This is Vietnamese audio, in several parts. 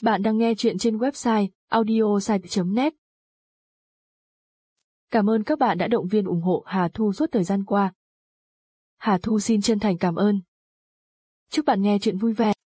Bạn đang nghe chuyện trên website audiosite.net. Cảm ơn các bạn đã động viên ủng hộ Hà Thu suốt thời gian qua. Hà Thu xin chân thành cảm ơn. Chúc bạn nghe chuyện vui vẻ.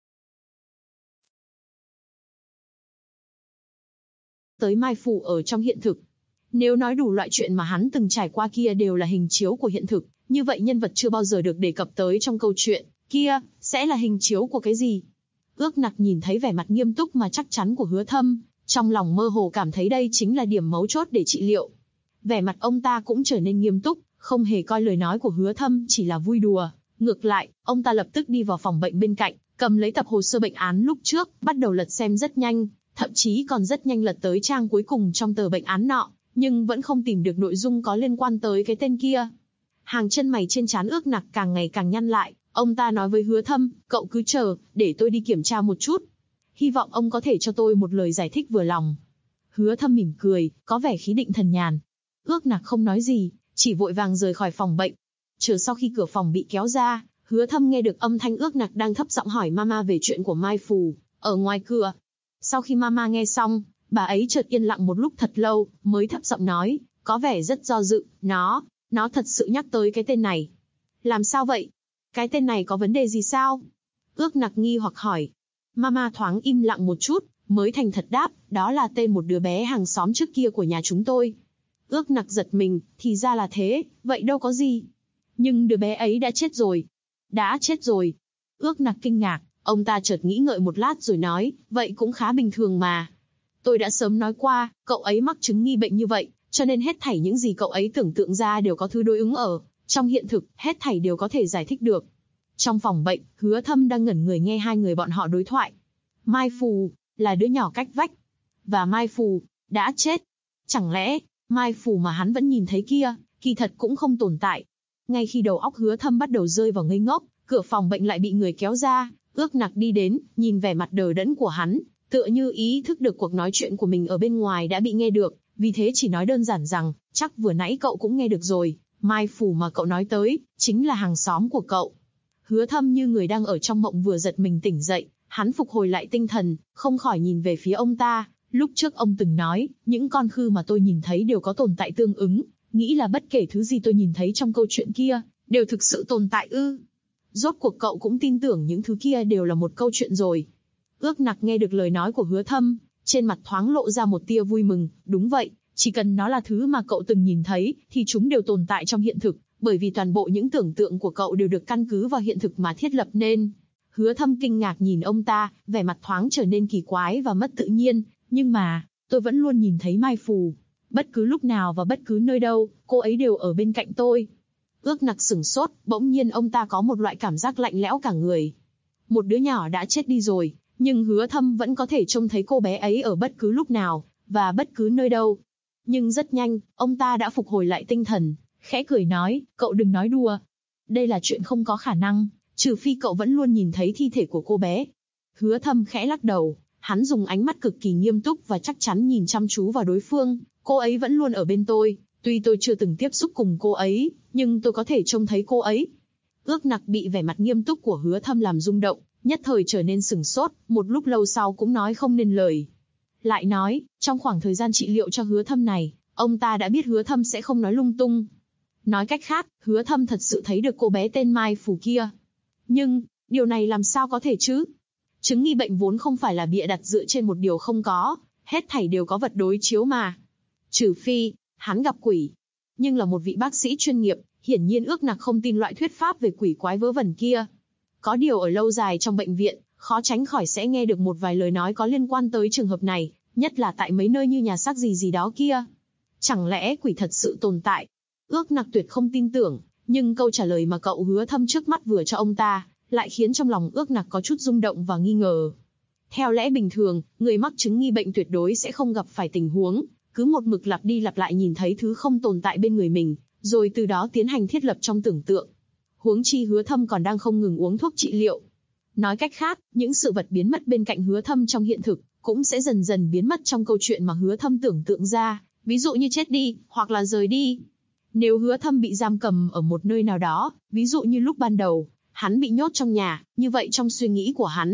Tới Mai Phủ ở trong hiện thực. Nếu nói đủ loại chuyện mà hắn từng trải qua kia đều là hình chiếu của hiện thực, như vậy nhân vật chưa bao giờ được đề cập tới trong câu chuyện kia sẽ là hình chiếu của cái gì? Ước Nặc nhìn thấy vẻ mặt nghiêm túc mà chắc chắn của Hứa Thâm, trong lòng mơ hồ cảm thấy đây chính là điểm mấu chốt để trị liệu. Vẻ mặt ông ta cũng trở nên nghiêm túc, không hề coi lời nói của Hứa Thâm chỉ là vui đùa. Ngược lại, ông ta lập tức đi vào phòng bệnh bên cạnh, cầm lấy tập hồ sơ bệnh án lúc trước, bắt đầu lật xem rất nhanh, thậm chí còn rất nhanh lật tới trang cuối cùng trong tờ bệnh án nọ, nhưng vẫn không tìm được nội dung có liên quan tới cái tên kia. Hàng chân mày trên trán Ước Nặc càng ngày càng nhăn lại, ông ta nói với Hứa Thâm, cậu cứ chờ, để tôi đi kiểm tra một chút. Hy vọng ông có thể cho tôi một lời giải thích vừa lòng. Hứa Thâm mỉm cười, có vẻ khí định thần nhàn. Ước Nặc không nói gì, chỉ vội vàng rời khỏi phòng bệnh. Chờ sau khi cửa phòng bị kéo ra, Hứa Thâm nghe được âm thanh Ước Nặc đang thấp giọng hỏi Mama về chuyện của Mai Phù, ở ngoài cửa. Sau khi Mama nghe xong, bà ấy chợt yên lặng một lúc thật lâu, mới thấp giọng nói, có vẻ rất do dự, nó thật sự nhắc tới cái tên này. Làm sao vậy? Cái tên này có vấn đề gì sao? Ước Nặc nghi hoặc hỏi. Mama thoáng im lặng một chút, mới thành thật đáp, đó là tên một đứa bé hàng xóm trước kia của nhà chúng tôi. Ước Nặc giật mình, thì ra là thế, vậy đâu có gì. Nhưng đứa bé ấy đã chết rồi. Đã chết rồi. Ước Nặc kinh ngạc, ông ta chợt nghĩ ngợi một lát rồi nói, vậy cũng khá bình thường mà. Tôi đã sớm nói qua, cậu ấy mắc chứng nghi bệnh như vậy, cho nên hết thảy những gì cậu ấy tưởng tượng ra đều có thứ đối ứng ở. Trong hiện thực, hết thảy đều có thể giải thích được. Trong phòng bệnh, Hứa Thâm đang ngẩn người nghe hai người bọn họ đối thoại. Mai Phù, là đứa nhỏ cách vách. Và Mai Phù, đã chết. Chẳng lẽ, Mai Phù mà hắn vẫn nhìn thấy kia, kỳ thật cũng không tồn tại. Ngay khi đầu óc Hứa Thâm bắt đầu rơi vào ngây ngốc, cửa phòng bệnh lại bị người kéo ra, Ước Nặc đi đến, nhìn vẻ mặt đờ đẫn của hắn, tựa như ý thức được cuộc nói chuyện của mình ở bên ngoài đã bị nghe được, vì thế chỉ nói đơn giản rằng, chắc vừa nãy cậu cũng nghe được rồi, Mai Phù mà cậu nói tới, chính là hàng xóm của cậu. Hứa Thâm như người đang ở trong mộng vừa giật mình tỉnh dậy, hắn phục hồi lại tinh thần, không khỏi nhìn về phía ông ta. Lúc trước ông từng nói, những con khư mà tôi nhìn thấy đều có tồn tại tương ứng, nghĩ là bất kể thứ gì tôi nhìn thấy trong câu chuyện kia, đều thực sự tồn tại ư? Rốt cuộc cậu cũng tin tưởng những thứ kia đều là một câu chuyện rồi. Ước Nặc nghe được lời nói của Hứa Thâm, trên mặt thoáng lộ ra một tia vui mừng, đúng vậy, chỉ cần nó là thứ mà cậu từng nhìn thấy, thì chúng đều tồn tại trong hiện thực, bởi vì toàn bộ những tưởng tượng của cậu đều được căn cứ vào hiện thực mà thiết lập nên. Hứa Thâm kinh ngạc nhìn ông ta, vẻ mặt thoáng trở nên kỳ quái và mất tự nhiên, nhưng mà, tôi vẫn luôn nhìn thấy Mai Phù. Bất cứ lúc nào và bất cứ nơi đâu, cô ấy đều ở bên cạnh tôi. Ước Nặc sửng sốt, bỗng nhiên ông ta có một loại cảm giác lạnh lẽo cả người. Một đứa nhỏ đã chết đi rồi, nhưng Hứa Thâm vẫn có thể trông thấy cô bé ấy ở bất cứ lúc nào, và bất cứ nơi đâu. Nhưng rất nhanh, ông ta đã phục hồi lại tinh thần, khẽ cười nói, cậu đừng nói đùa. Đây là chuyện không có khả năng, trừ phi cậu vẫn luôn nhìn thấy thi thể của cô bé. Hứa Thâm khẽ lắc đầu, hắn dùng ánh mắt cực kỳ nghiêm túc và chắc chắn nhìn chăm chú vào đối phương, cô ấy vẫn luôn ở bên tôi, tuy tôi chưa từng tiếp xúc cùng cô ấy, nhưng tôi có thể trông thấy cô ấy. Ước Nặc bị vẻ mặt nghiêm túc của Hứa Thâm làm rung động, nhất thời trở nên sửng sốt, một lúc lâu sau cũng nói không nên lời. Lại nói, trong khoảng thời gian trị liệu cho Hứa Thâm này, ông ta đã biết Hứa Thâm sẽ không nói lung tung. Nói cách khác, Hứa Thâm thật sự thấy được cô bé tên Mai Phù kia. Nhưng, điều này làm sao có thể chứ? Chứng nghi bệnh vốn không phải là bịa đặt dựa trên một điều không có, hết thảy đều có vật đối chiếu mà. Trừ phi, hắn gặp quỷ. Nhưng là một vị bác sĩ chuyên nghiệp, hiển nhiên Ước Nặc không tin loại thuyết pháp về quỷ quái vớ vẩn kia. Có điều ở lâu dài trong bệnh viện, khó tránh khỏi sẽ nghe được một vài lời nói có liên quan tới trường hợp này, nhất là tại mấy nơi như nhà xác gì đó kia. Chẳng lẽ quỷ thật sự tồn tại? Ước Nặc tuyệt không tin tưởng, nhưng câu trả lời mà cậu Hứa Thâm trước mắt vừa cho ông ta, lại khiến trong lòng Ước Nặc có chút rung động và nghi ngờ. Theo lẽ bình thường, người mắc chứng nghi bệnh tuyệt đối sẽ không gặp phải tình huống, cứ một mực lặp đi lặp lại nhìn thấy thứ không tồn tại bên người mình, rồi từ đó tiến hành thiết lập trong tưởng tượng. Huống chi Hứa Thâm còn đang không ngừng uống thuốc trị liệu. Nói cách khác, những sự vật biến mất bên cạnh Hứa Thâm trong hiện thực, cũng sẽ dần dần biến mất trong câu chuyện mà Hứa Thâm tưởng tượng ra, ví dụ như chết đi, hoặc là rời đi. Nếu Hứa Thâm bị giam cầm ở một nơi nào đó, ví dụ như lúc ban đầu, hắn bị nhốt trong nhà, như vậy trong suy nghĩ của hắn,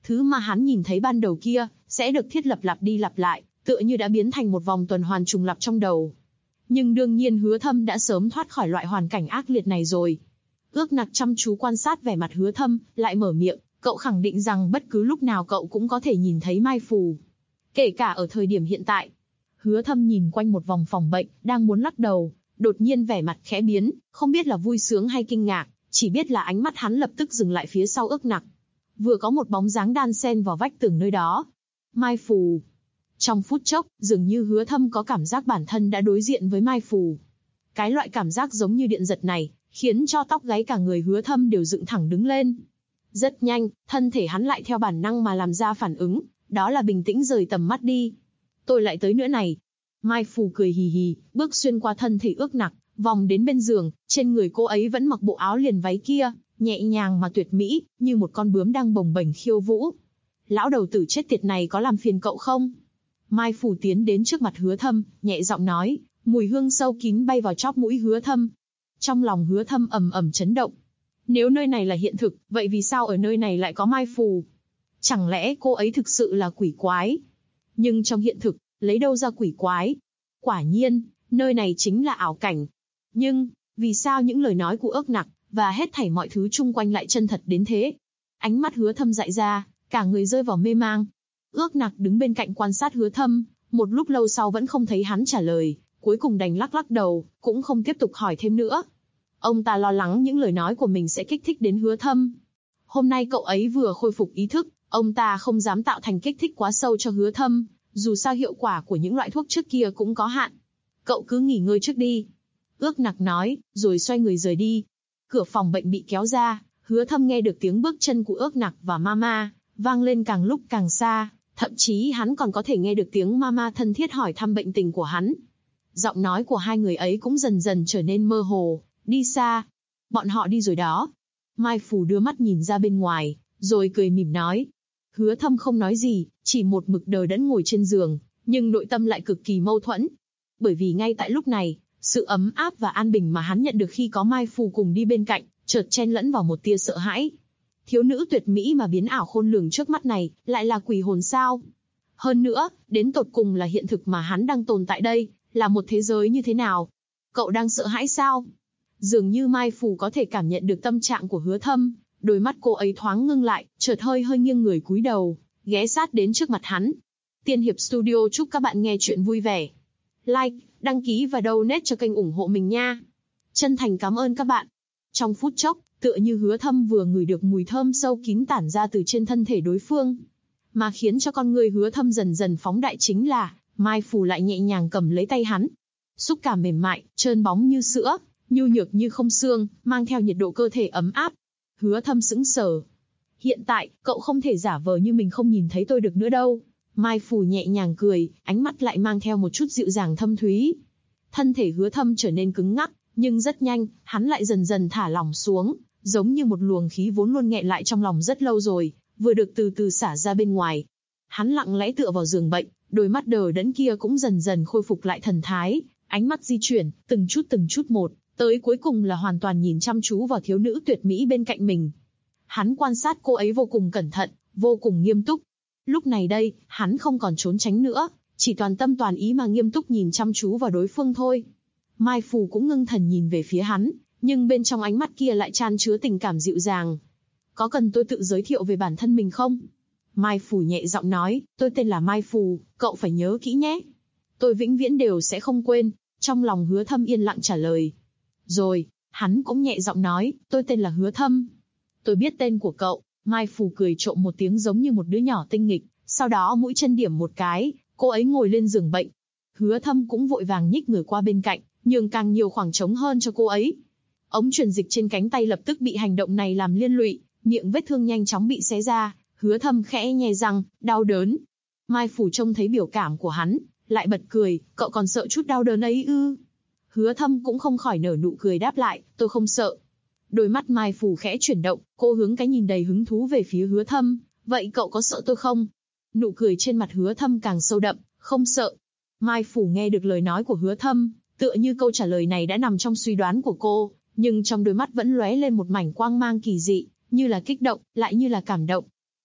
Thứ mà hắn nhìn thấy ban đầu kia, sẽ được thiết lập lặp đi lặp lại, tựa như đã biến thành một vòng tuần hoàn trùng lặp trong đầu. Nhưng đương nhiên Hứa Thâm đã sớm thoát khỏi loại hoàn cảnh ác liệt này rồi. Ước Nặc chăm chú quan sát vẻ mặt Hứa Thâm, lại mở miệng, cậu khẳng định rằng bất cứ lúc nào cậu cũng có thể nhìn thấy Mai Phù. Kể cả ở thời điểm hiện tại. Hứa Thâm nhìn quanh một vòng phòng bệnh, đang muốn lắc đầu, đột nhiên vẻ mặt khẽ biến, không biết là vui sướng hay kinh ngạc, chỉ biết là ánh mắt hắn lập tức dừng lại phía sau Ước Nặc. Vừa có một bóng dáng đan xen vào vách tường nơi đó. Mai Phù. Trong phút chốc, dường như Hứa Thâm có cảm giác bản thân đã đối diện với Mai Phù. Cái loại cảm giác giống như điện giật này, khiến cho tóc gáy cả người Hứa Thâm đều dựng thẳng đứng lên. Rất nhanh, thân thể hắn lại theo bản năng mà làm ra phản ứng, đó là bình tĩnh rời tầm mắt đi. Tôi lại tới nữa này. Mai Phù cười hì hì, bước xuyên qua thân thể Ước Nặc, vòng đến bên giường, trên người cô ấy vẫn mặc bộ áo liền váy kia, nhẹ nhàng mà tuyệt mỹ, như một con bướm đang bồng bềnh khiêu vũ. Lão đầu tử chết tiệt này có làm phiền cậu không? Mai Phù tiến đến trước mặt Hứa Thâm, nhẹ giọng nói, mùi hương sâu kín bay vào chóp mũi Hứa Thâm. Trong lòng Hứa Thâm ầm ầm chấn động. Nếu nơi này là hiện thực, vậy vì sao ở nơi này lại có Mai Phù? Chẳng lẽ cô ấy thực sự là quỷ quái? Nhưng trong hiện thực, lấy đâu ra quỷ quái? Quả nhiên, nơi này chính là ảo cảnh. Nhưng, vì sao những lời nói của Ước Nặc, và hết thảy mọi thứ chung quanh lại chân thật đến thế? Ánh mắt Hứa Thâm dại ra, cả người rơi vào mê mang. Ước Nặc đứng bên cạnh quan sát Hứa Thâm, một lúc lâu sau vẫn không thấy hắn trả lời, cuối cùng đành lắc lắc đầu, cũng không tiếp tục hỏi thêm nữa. Ông ta lo lắng những lời nói của mình sẽ kích thích đến Hứa Thâm. Hôm nay cậu ấy vừa khôi phục ý thức, ông ta không dám tạo thành kích thích quá sâu cho Hứa Thâm, dù sao hiệu quả của những loại thuốc trước kia cũng có hạn. Cậu cứ nghỉ ngơi trước đi. Ước Nặc nói, rồi xoay người rời đi. Cửa phòng bệnh bị kéo ra, Hứa Thâm nghe được tiếng bước chân của Ước Nặc và Mama, vang lên càng lúc càng xa, thậm chí hắn còn có thể nghe được tiếng Mama thân thiết hỏi thăm bệnh tình của hắn. Giọng nói của hai người ấy cũng dần dần trở nên mơ hồ, đi xa. Bọn họ đi rồi đó. Mai Phù đưa mắt nhìn ra bên ngoài, rồi cười mỉm nói. Hứa Thâm không nói gì, chỉ một mực đờ đẫn ngồi trên giường, nhưng nội tâm lại cực kỳ mâu thuẫn. Bởi vì ngay tại lúc này, sự ấm áp và an bình mà hắn nhận được khi có Mai Phù cùng đi bên cạnh, chợt chen lẫn vào một tia sợ hãi. Thiếu nữ tuyệt mỹ mà biến ảo khôn lường trước mắt này, lại là quỷ hồn sao? Hơn nữa, đến tột cùng là hiện thực mà hắn đang tồn tại đây, là một thế giới như thế nào? Cậu đang sợ hãi sao? Dường như Mai Phù có thể cảm nhận được tâm trạng của Hứa Thâm, đôi mắt cô ấy thoáng ngưng lại, chợt hơi nghiêng người cúi đầu, ghé sát đến trước mặt hắn. Tiên Hiệp Studio chúc các bạn nghe chuyện vui vẻ. Like, đăng ký và donate cho kênh ủng hộ mình nha. Chân thành cảm ơn các bạn. Trong phút chốc, tựa như Hứa Thâm vừa ngửi được mùi thơm sâu kín tản ra từ trên thân thể đối phương. Mà khiến cho con người Hứa Thâm dần dần phóng đại chính là, Mai Phù lại nhẹ nhàng cầm lấy tay hắn. Xúc cảm mềm mại, trơn bóng như sữa, nhu nhược như không xương, mang theo nhiệt độ cơ thể ấm áp. Hứa Thâm sững sờ. Hiện tại, cậu không thể giả vờ như mình không nhìn thấy tôi được nữa đâu. Mai Phù nhẹ nhàng cười, ánh mắt lại mang theo một chút dịu dàng thâm thúy. Thân thể Hứa Thâm trở nên cứng ngắc, nhưng rất nhanh, hắn lại dần dần thả lỏng xuống, giống như một luồng khí vốn luôn nghẹn lại trong lòng rất lâu rồi, vừa được từ từ xả ra bên ngoài. Hắn lặng lẽ tựa vào giường bệnh, đôi mắt đờ đẫn kia cũng dần dần khôi phục lại thần thái, ánh mắt di chuyển, từng chút một, tới cuối cùng là hoàn toàn nhìn chăm chú vào thiếu nữ tuyệt mỹ bên cạnh mình. Hắn quan sát cô ấy vô cùng cẩn thận, vô cùng nghiêm túc. Lúc này đây, hắn không còn trốn tránh nữa, chỉ toàn tâm toàn ý mà nghiêm túc nhìn chăm chú vào đối phương thôi. Mai Phù cũng ngưng thần nhìn về phía hắn, nhưng bên trong ánh mắt kia lại chan chứa tình cảm dịu dàng. Có cần tôi tự giới thiệu về bản thân mình không? Mai Phù nhẹ giọng nói, tôi tên là Mai Phù, cậu phải nhớ kỹ nhé. Tôi vĩnh viễn đều sẽ không quên. Trong lòng Hứa Thâm yên lặng trả lời. Rồi, hắn cũng nhẹ giọng nói, tôi tên là Hứa Thâm. Tôi biết tên của cậu. Mai Phù cười trộm một tiếng giống như một đứa nhỏ tinh nghịch, sau đó mũi chân điểm một cái, cô ấy ngồi lên giường bệnh. Hứa Thâm cũng vội vàng nhích người qua bên cạnh, nhường càng nhiều khoảng trống hơn cho cô ấy. Ống truyền dịch trên cánh tay lập tức bị hành động này làm liên lụy, miệng vết thương nhanh chóng bị xé ra, Hứa Thâm khẽ nhè răng, đau đớn. Mai Phù trông thấy biểu cảm của hắn, lại bật cười, cậu còn sợ chút đau đớn ấy ư? Hứa Thâm cũng không khỏi nở nụ cười đáp lại, tôi không sợ. Đôi mắt Mai Phù khẽ chuyển động, cô hướng cái nhìn đầy hứng thú về phía Hứa Thâm, vậy cậu có sợ tôi không? Nụ cười trên mặt Hứa Thâm càng sâu đậm, không sợ. Mai Phù nghe được lời nói của Hứa Thâm, tựa như câu trả lời này đã nằm trong suy đoán của cô, nhưng trong đôi mắt vẫn lóe lên một mảnh quang mang kỳ dị, như là kích động, lại như là cảm động.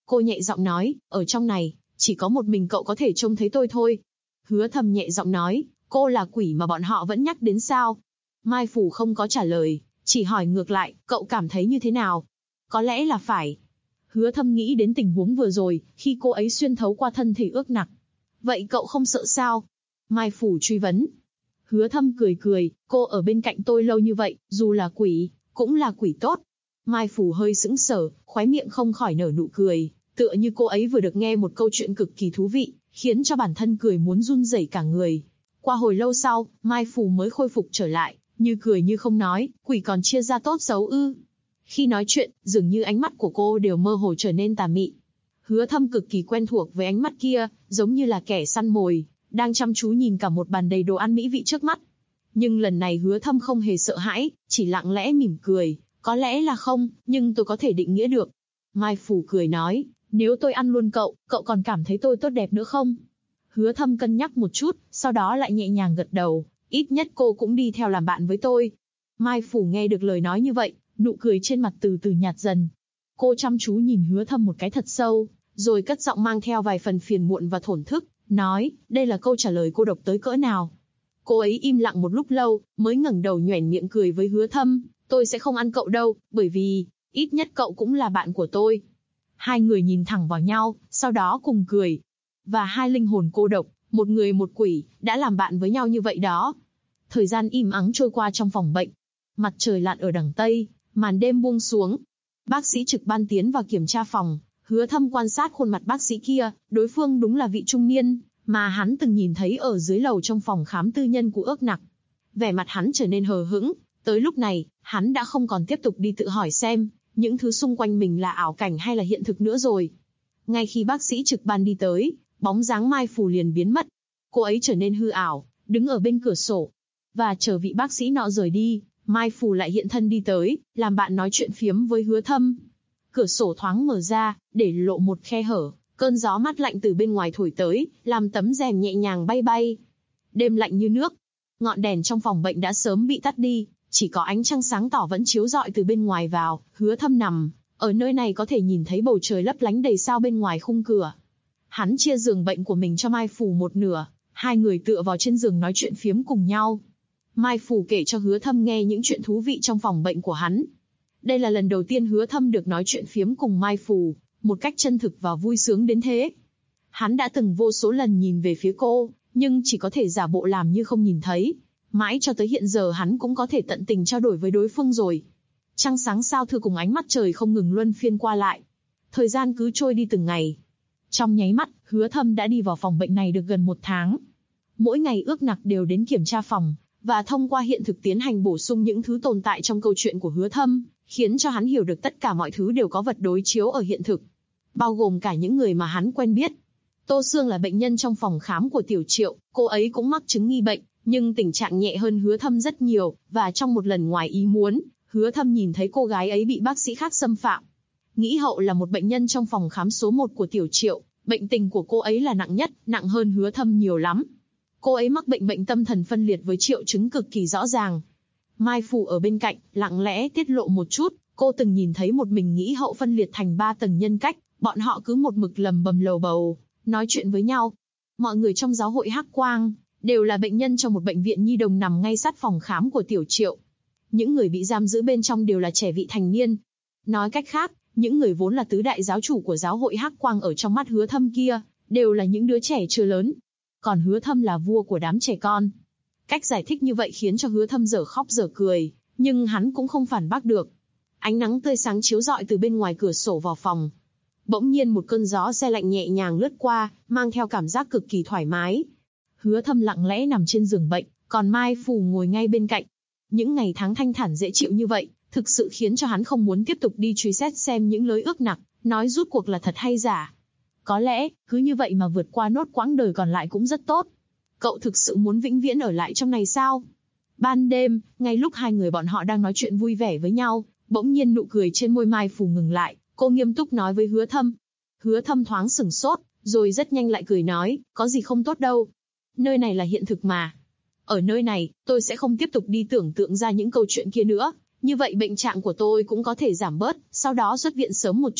Cô nhẹ giọng nói, ở trong này, chỉ có một mình cậu có thể trông thấy tôi thôi. Hứa Thâm nhẹ giọng nói, cô là quỷ mà bọn họ vẫn nhắc đến sao? Mai Phủ không có trả lời, chỉ hỏi ngược lại, cậu cảm thấy như thế nào? Có lẽ là phải. Hứa Thâm nghĩ đến tình huống vừa rồi, khi cô ấy xuyên thấu qua thân thể ước nặc. Vậy cậu không sợ sao? Mai Phủ truy vấn. Hứa Thâm cười cười, cô ở bên cạnh tôi lâu như vậy, dù là quỷ, cũng là quỷ tốt. Mai Phủ hơi sững sờ, khóe miệng không khỏi nở nụ cười, tựa như cô ấy vừa được nghe một câu chuyện cực kỳ thú vị, khiến cho bản thân cười muốn run rẩy cả người. Qua hồi lâu sau, Mai Phủ mới khôi phục trở lại, như cười như không nói, quỷ còn chia ra tốt xấu ư? Khi nói chuyện, dường như ánh mắt của cô đều mơ hồ trở nên tà mị. Hứa Thâm cực kỳ quen thuộc với ánh mắt kia, giống như là kẻ săn mồi, đang chăm chú nhìn cả một bàn đầy đồ ăn mỹ vị trước mắt. Nhưng lần này Hứa Thâm không hề sợ hãi, chỉ lặng lẽ mỉm cười, có lẽ là không, nhưng tôi có thể định nghĩa được. Mai Phủ cười nói, nếu tôi ăn luôn cậu, cậu còn cảm thấy tôi tốt đẹp nữa không? Hứa Thâm cân nhắc một chút, sau đó lại nhẹ nhàng gật đầu, ít nhất cô cũng đi theo làm bạn với tôi. Mai Phủ nghe được lời nói như vậy, nụ cười trên mặt từ từ nhạt dần. Cô chăm chú nhìn Hứa Thâm một cái thật sâu, rồi cất giọng mang theo vài phần phiền muộn và thổn thức, nói, đây là câu trả lời cô độc tới cỡ nào. Cô ấy im lặng một lúc lâu, mới ngẩng đầu nhoẻn miệng cười với Hứa Thâm, tôi sẽ không ăn cậu đâu, bởi vì, ít nhất cậu cũng là bạn của tôi. Hai người nhìn thẳng vào nhau, sau đó cùng cười. Và hai linh hồn cô độc, một người một quỷ, đã làm bạn với nhau như vậy đó. Thời gian im ắng trôi qua trong phòng bệnh. Mặt trời lặn ở đằng Tây, màn đêm buông xuống. Bác sĩ trực ban tiến vào kiểm tra phòng, Hứa Thâm quan sát khuôn mặt bác sĩ kia, đối phương đúng là vị trung niên, mà hắn từng nhìn thấy ở dưới lầu trong phòng khám tư nhân của ước nặc. Vẻ mặt hắn trở nên hờ hững, tới lúc này, hắn đã không còn tiếp tục đi tự hỏi xem, những thứ xung quanh mình là ảo cảnh hay là hiện thực nữa rồi. Ngay khi bác sĩ trực ban đi tới, bóng dáng Mai Phủ liền biến mất. Cô ấy trở nên hư ảo, đứng ở bên cửa sổ. Và chờ vị bác sĩ nọ rời đi, Mai Phủ lại hiện thân đi tới, làm bạn nói chuyện phiếm với Hứa Thâm. Cửa sổ thoáng mở ra, để lộ một khe hở, cơn gió mát lạnh từ bên ngoài thổi tới, làm tấm rèm nhẹ nhàng bay bay. Đêm lạnh như nước, ngọn đèn trong phòng bệnh đã sớm bị tắt đi, chỉ có ánh trăng sáng tỏ vẫn chiếu rọi từ bên ngoài vào. Hứa Thâm nằm ở nơi này có thể nhìn thấy bầu trời lấp lánh đầy sao bên ngoài khung cửa. Hắn chia giường bệnh của mình cho Mai Phủ một nửa, hai người tựa vào trên giường nói chuyện phiếm cùng nhau. Mai Phủ kể cho Hứa Thâm nghe những chuyện thú vị trong phòng bệnh của hắn. Đây là lần đầu tiên Hứa Thâm được nói chuyện phiếm cùng Mai Phủ, một cách chân thực và vui sướng đến thế. Hắn đã từng vô số lần nhìn về phía cô, nhưng chỉ có thể giả bộ làm như không nhìn thấy. Mãi cho tới hiện giờ hắn cũng có thể tận tình trao đổi với đối phương rồi. Trăng sáng sao thưa cùng ánh mắt trời không ngừng luân phiên qua lại. Thời gian cứ trôi đi từng ngày. Trong nháy mắt, Hứa Thâm đã đi vào phòng bệnh này được gần 1 tháng. Mỗi ngày ước nặc đều đến kiểm tra phòng, và thông qua hiện thực tiến hành bổ sung những thứ tồn tại trong câu chuyện của Hứa Thâm, khiến cho hắn hiểu được tất cả mọi thứ đều có vật đối chiếu ở hiện thực, bao gồm cả những người mà hắn quen biết. Tô Sương là bệnh nhân trong phòng khám của Tiểu Triệu, cô ấy cũng mắc chứng nghi bệnh, nhưng tình trạng nhẹ hơn Hứa Thâm rất nhiều, và trong một lần ngoài ý muốn, Hứa Thâm nhìn thấy cô gái ấy bị bác sĩ khác xâm phạm. Nghĩ Hậu là một bệnh nhân trong phòng khám số 1 của Tiểu Triệu, bệnh tình của cô ấy là nặng nhất, nặng hơn Hứa Thâm nhiều lắm. Cô ấy mắc bệnh tâm thần phân liệt với triệu chứng cực kỳ rõ ràng. Mai Phủ ở bên cạnh, lặng lẽ tiết lộ một chút, cô từng nhìn thấy một mình Nghĩ Hậu phân liệt thành 3 tầng nhân cách, bọn họ cứ một mực lầm bầm lầu bầu, nói chuyện với nhau. Mọi người trong giáo hội Hắc Quang đều là bệnh nhân trong một bệnh viện nhi đồng nằm ngay sát phòng khám của Tiểu Triệu. Những người bị giam giữ bên trong đều là trẻ vị thành niên. Nói cách khác, những người vốn là tứ đại giáo chủ của giáo hội Hắc Quang ở trong mắt Hứa Thâm kia, đều là những đứa trẻ chưa lớn. Còn Hứa Thâm là vua của đám trẻ con. Cách giải thích như vậy khiến cho Hứa Thâm dở khóc dở cười, nhưng hắn cũng không phản bác được. Ánh nắng tươi sáng chiếu rọi từ bên ngoài cửa sổ vào phòng. Bỗng nhiên một cơn gió se lạnh nhẹ nhàng lướt qua, mang theo cảm giác cực kỳ thoải mái. Hứa Thâm lặng lẽ nằm trên giường bệnh, còn Mai Phủ ngồi ngay bên cạnh. Những ngày tháng thanh thản dễ chịu như vậy, thực sự khiến cho hắn không muốn tiếp tục đi truy xét xem những lời ước nặc, nói rút cuộc là thật hay giả. Có lẽ, cứ như vậy mà vượt qua nốt quãng đời còn lại cũng rất tốt. Cậu thực sự muốn vĩnh viễn ở lại trong này sao? Ban đêm, ngay lúc hai người bọn họ đang nói chuyện vui vẻ với nhau, bỗng nhiên nụ cười trên môi Mai Phủ ngừng lại, cô nghiêm túc nói với Hứa Thâm. Hứa Thâm thoáng sửng sốt, rồi rất nhanh lại cười nói, có gì không tốt đâu. Nơi này là hiện thực mà. Ở nơi này, tôi sẽ không tiếp tục đi tưởng tượng ra những câu chuyện kia nữa. Như vậy bệnh trạng của tôi cũng có thể giảm bớt, sau đó xuất viện sớm một chút,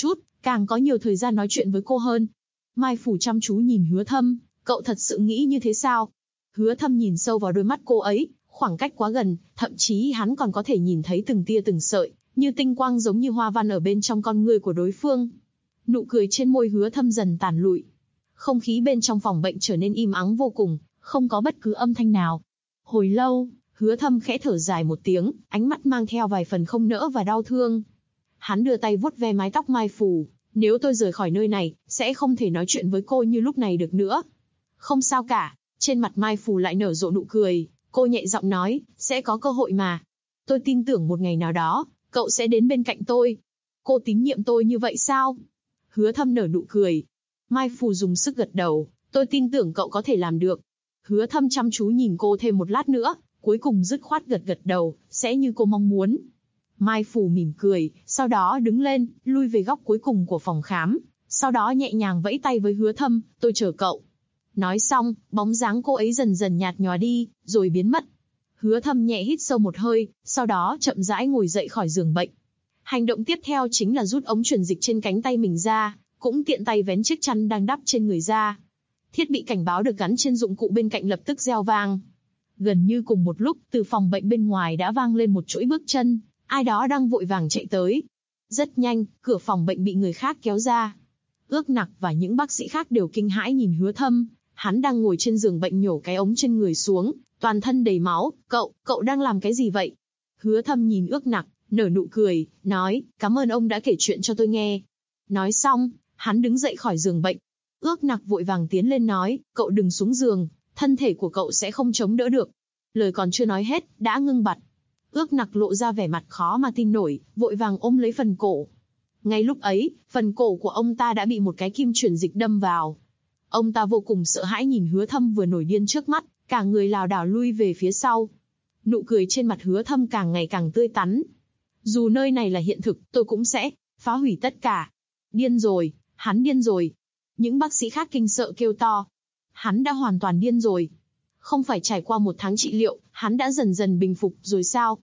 càng có nhiều thời gian nói chuyện với cô hơn. Mai Phủ chăm chú nhìn Hứa Thâm, cậu thật sự nghĩ như thế sao? Hứa Thâm nhìn sâu vào đôi mắt cô ấy, khoảng cách quá gần, thậm chí hắn còn có thể nhìn thấy từng tia từng sợi, như tinh quang giống như hoa văn ở bên trong con ngươi của đối phương. Nụ cười trên môi Hứa Thâm dần tàn lụi. Không khí bên trong phòng bệnh trở nên im ắng vô cùng, không có bất cứ âm thanh nào. Hồi lâu, Hứa Thâm khẽ thở dài một tiếng, ánh mắt mang theo vài phần không nỡ và đau thương. Hắn đưa tay vuốt ve mái tóc Mai Phủ, nếu tôi rời khỏi nơi này, sẽ không thể nói chuyện với cô như lúc này được nữa. Không sao cả, trên mặt Mai Phủ lại nở rộ nụ cười, cô nhẹ giọng nói, sẽ có cơ hội mà. Tôi tin tưởng một ngày nào đó, cậu sẽ đến bên cạnh tôi. Cô tín nhiệm tôi như vậy sao? Hứa Thâm nở nụ cười. Mai Phủ dùng sức gật đầu, tôi tin tưởng cậu có thể làm được. Hứa Thâm chăm chú nhìn cô thêm một lát nữa, cuối cùng dứt khoát gật gật đầu, sẽ như cô mong muốn. Mai Phủ mỉm cười, sau đó đứng lên, lui về góc cuối cùng của phòng khám, sau đó nhẹ nhàng vẫy tay với Hứa Thâm, tôi chờ cậu. Nói xong, bóng dáng cô ấy dần dần nhạt nhòa đi, rồi biến mất. Hứa Thâm nhẹ hít sâu một hơi, sau đó chậm rãi ngồi dậy khỏi giường bệnh. Hành động tiếp theo chính là rút ống truyền dịch trên cánh tay mình ra, cũng tiện tay vén chiếc chăn đang đắp trên người ra. Thiết bị cảnh báo được gắn trên dụng cụ bên cạnh lập tức reo vang. Gần như cùng một lúc, từ phòng bệnh bên ngoài đã vang lên một chuỗi bước chân, ai đó đang vội vàng chạy tới. Rất nhanh, cửa phòng bệnh bị người khác kéo ra. Ước Nặc và những bác sĩ khác đều kinh hãi nhìn Hứa Thâm, hắn đang ngồi trên giường bệnh nhổ cái ống trên người xuống, toàn thân đầy máu, cậu đang làm cái gì vậy? Hứa Thâm nhìn Ước Nặc, nở nụ cười, nói, cảm ơn ông đã kể chuyện cho tôi nghe. Nói xong, hắn đứng dậy khỏi giường bệnh. Ước Nặc vội vàng tiến lên nói, cậu đừng xuống giường, thân thể của cậu sẽ không chống đỡ được. Lời còn chưa nói hết, đã ngưng bặt. Ước Nặc lộ ra vẻ mặt khó mà tin nổi, vội vàng ôm lấy phần cổ. Ngay lúc ấy, phần cổ của ông ta đã bị một cái kim truyền dịch đâm vào. Ông ta vô cùng sợ hãi nhìn Hứa Thâm vừa nổi điên trước mắt, cả người lảo đảo lui về phía sau. Nụ cười trên mặt Hứa Thâm càng ngày càng tươi tắn. Dù nơi này là hiện thực, tôi cũng sẽ phá hủy tất cả. Điên rồi, hắn điên rồi. Những bác sĩ khác kinh sợ kêu to. Hắn đã hoàn toàn điên rồi. Không phải trải qua 1 tháng trị liệu, hắn đã dần dần bình phục rồi sao?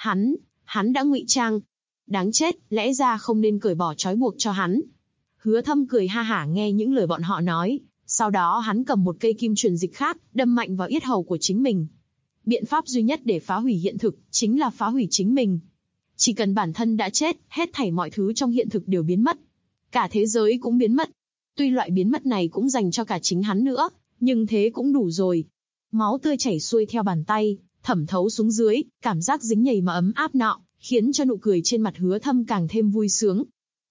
Hắn đã ngụy trang. Đáng chết, lẽ ra không nên cởi bỏ trói buộc cho hắn. Hứa Thâm cười ha hả nghe những lời bọn họ nói. Sau đó hắn cầm một cây kim truyền dịch khác, đâm mạnh vào yết hầu của chính mình. Biện pháp duy nhất để phá hủy hiện thực, chính là phá hủy chính mình. Chỉ cần bản thân đã chết, hết thảy mọi thứ trong hiện thực đều biến mất. Cả thế giới cũng biến mất. Tuy loại biến mất này cũng dành cho cả chính hắn nữa, nhưng thế cũng đủ rồi. Máu tươi chảy xuôi theo bàn tay, thẩm thấu xuống dưới, cảm giác dính nhầy mà ấm áp nọ, khiến cho nụ cười trên mặt Hứa Thâm càng thêm vui sướng.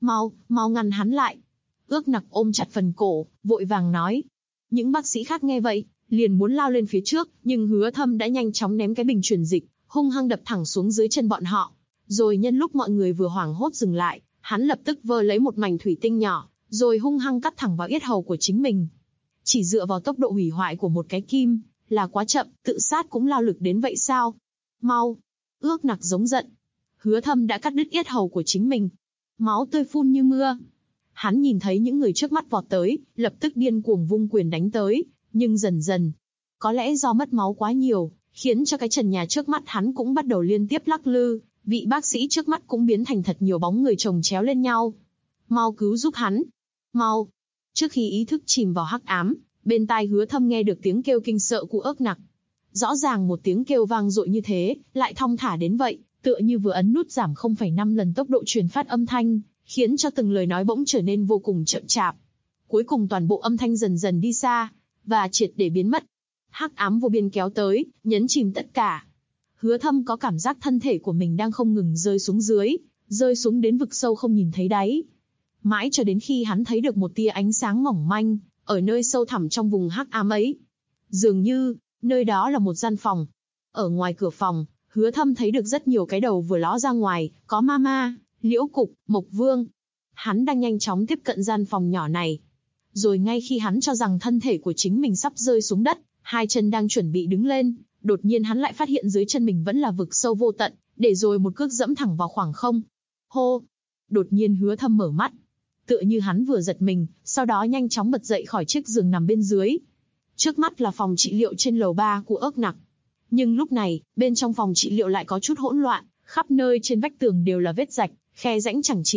Mau ngăn hắn lại. Ước Nặc ôm chặt phần cổ, vội vàng nói. Những bác sĩ khác nghe vậy, liền muốn lao lên phía trước, nhưng Hứa Thâm đã nhanh chóng ném cái bình truyền dịch, hung hăng đập thẳng xuống dưới chân bọn họ. Rồi nhân lúc mọi người vừa hoảng hốt dừng lại, hắn lập tức vơ lấy một mảnh thủy tinh nhỏ, rồi hung hăng cắt thẳng vào yết hầu của chính mình. Chỉ dựa vào tốc độ hủy hoại của một cái kim, là quá chậm, tự sát cũng lao lực đến vậy sao? Mau! Ước Nặc giống giận. Hứa Thâm đã cắt đứt yết hầu của chính mình. Máu tươi phun như mưa. Hắn nhìn thấy những người trước mắt vọt tới, lập tức điên cuồng vung quyền đánh tới, nhưng dần dần, có lẽ do mất máu quá nhiều, khiến cho cái trần nhà trước mắt hắn cũng bắt đầu liên tiếp lắc lư, vị bác sĩ trước mắt cũng biến thành thật nhiều bóng người chồng chéo lên nhau. Mau cứu giúp hắn! Mau! Trước khi ý thức chìm vào hắc ám, bên tai Hứa Thâm nghe được tiếng kêu kinh sợ của Ước Nặc. Rõ ràng một tiếng kêu vang dội như thế, lại thong thả đến vậy, tựa như vừa ấn nút giảm 0,5 lần tốc độ truyền phát âm thanh, khiến cho từng lời nói bỗng trở nên vô cùng chậm chạp. Cuối cùng toàn bộ âm thanh dần dần đi xa, và triệt để biến mất. Hắc ám vô biên kéo tới, nhấn chìm tất cả. Hứa Thâm có cảm giác thân thể của mình đang không ngừng rơi xuống dưới, rơi xuống đến vực sâu không nhìn thấy đáy. Mãi cho đến khi hắn thấy được một tia ánh sáng mỏng manh, ở nơi sâu thẳm trong vùng hắc ám ấy. Dường như, nơi đó là một gian phòng. Ở ngoài cửa phòng, Hứa Thâm thấy được rất nhiều cái đầu vừa ló ra ngoài, có Mama, Liễu Cục, Mộc Vương. Hắn đang nhanh chóng tiếp cận gian phòng nhỏ này. Rồi ngay khi hắn cho rằng thân thể của chính mình sắp rơi xuống đất, hai chân đang chuẩn bị đứng lên, đột nhiên hắn lại phát hiện dưới chân mình vẫn là vực sâu vô tận, để rồi một cước dẫm thẳng vào khoảng không. Hô! Đột nhiên Hứa Thâm mở mắt. Tựa như hắn vừa giật mình, sau đó nhanh chóng bật dậy khỏi chiếc giường nằm bên dưới. Trước mắt là phòng trị liệu trên lầu 3 của Ước Nặc. Nhưng lúc này, bên trong phòng trị liệu lại có chút hỗn loạn, khắp nơi trên vách tường đều là vết rạch, khe rãnh chẳng chịt.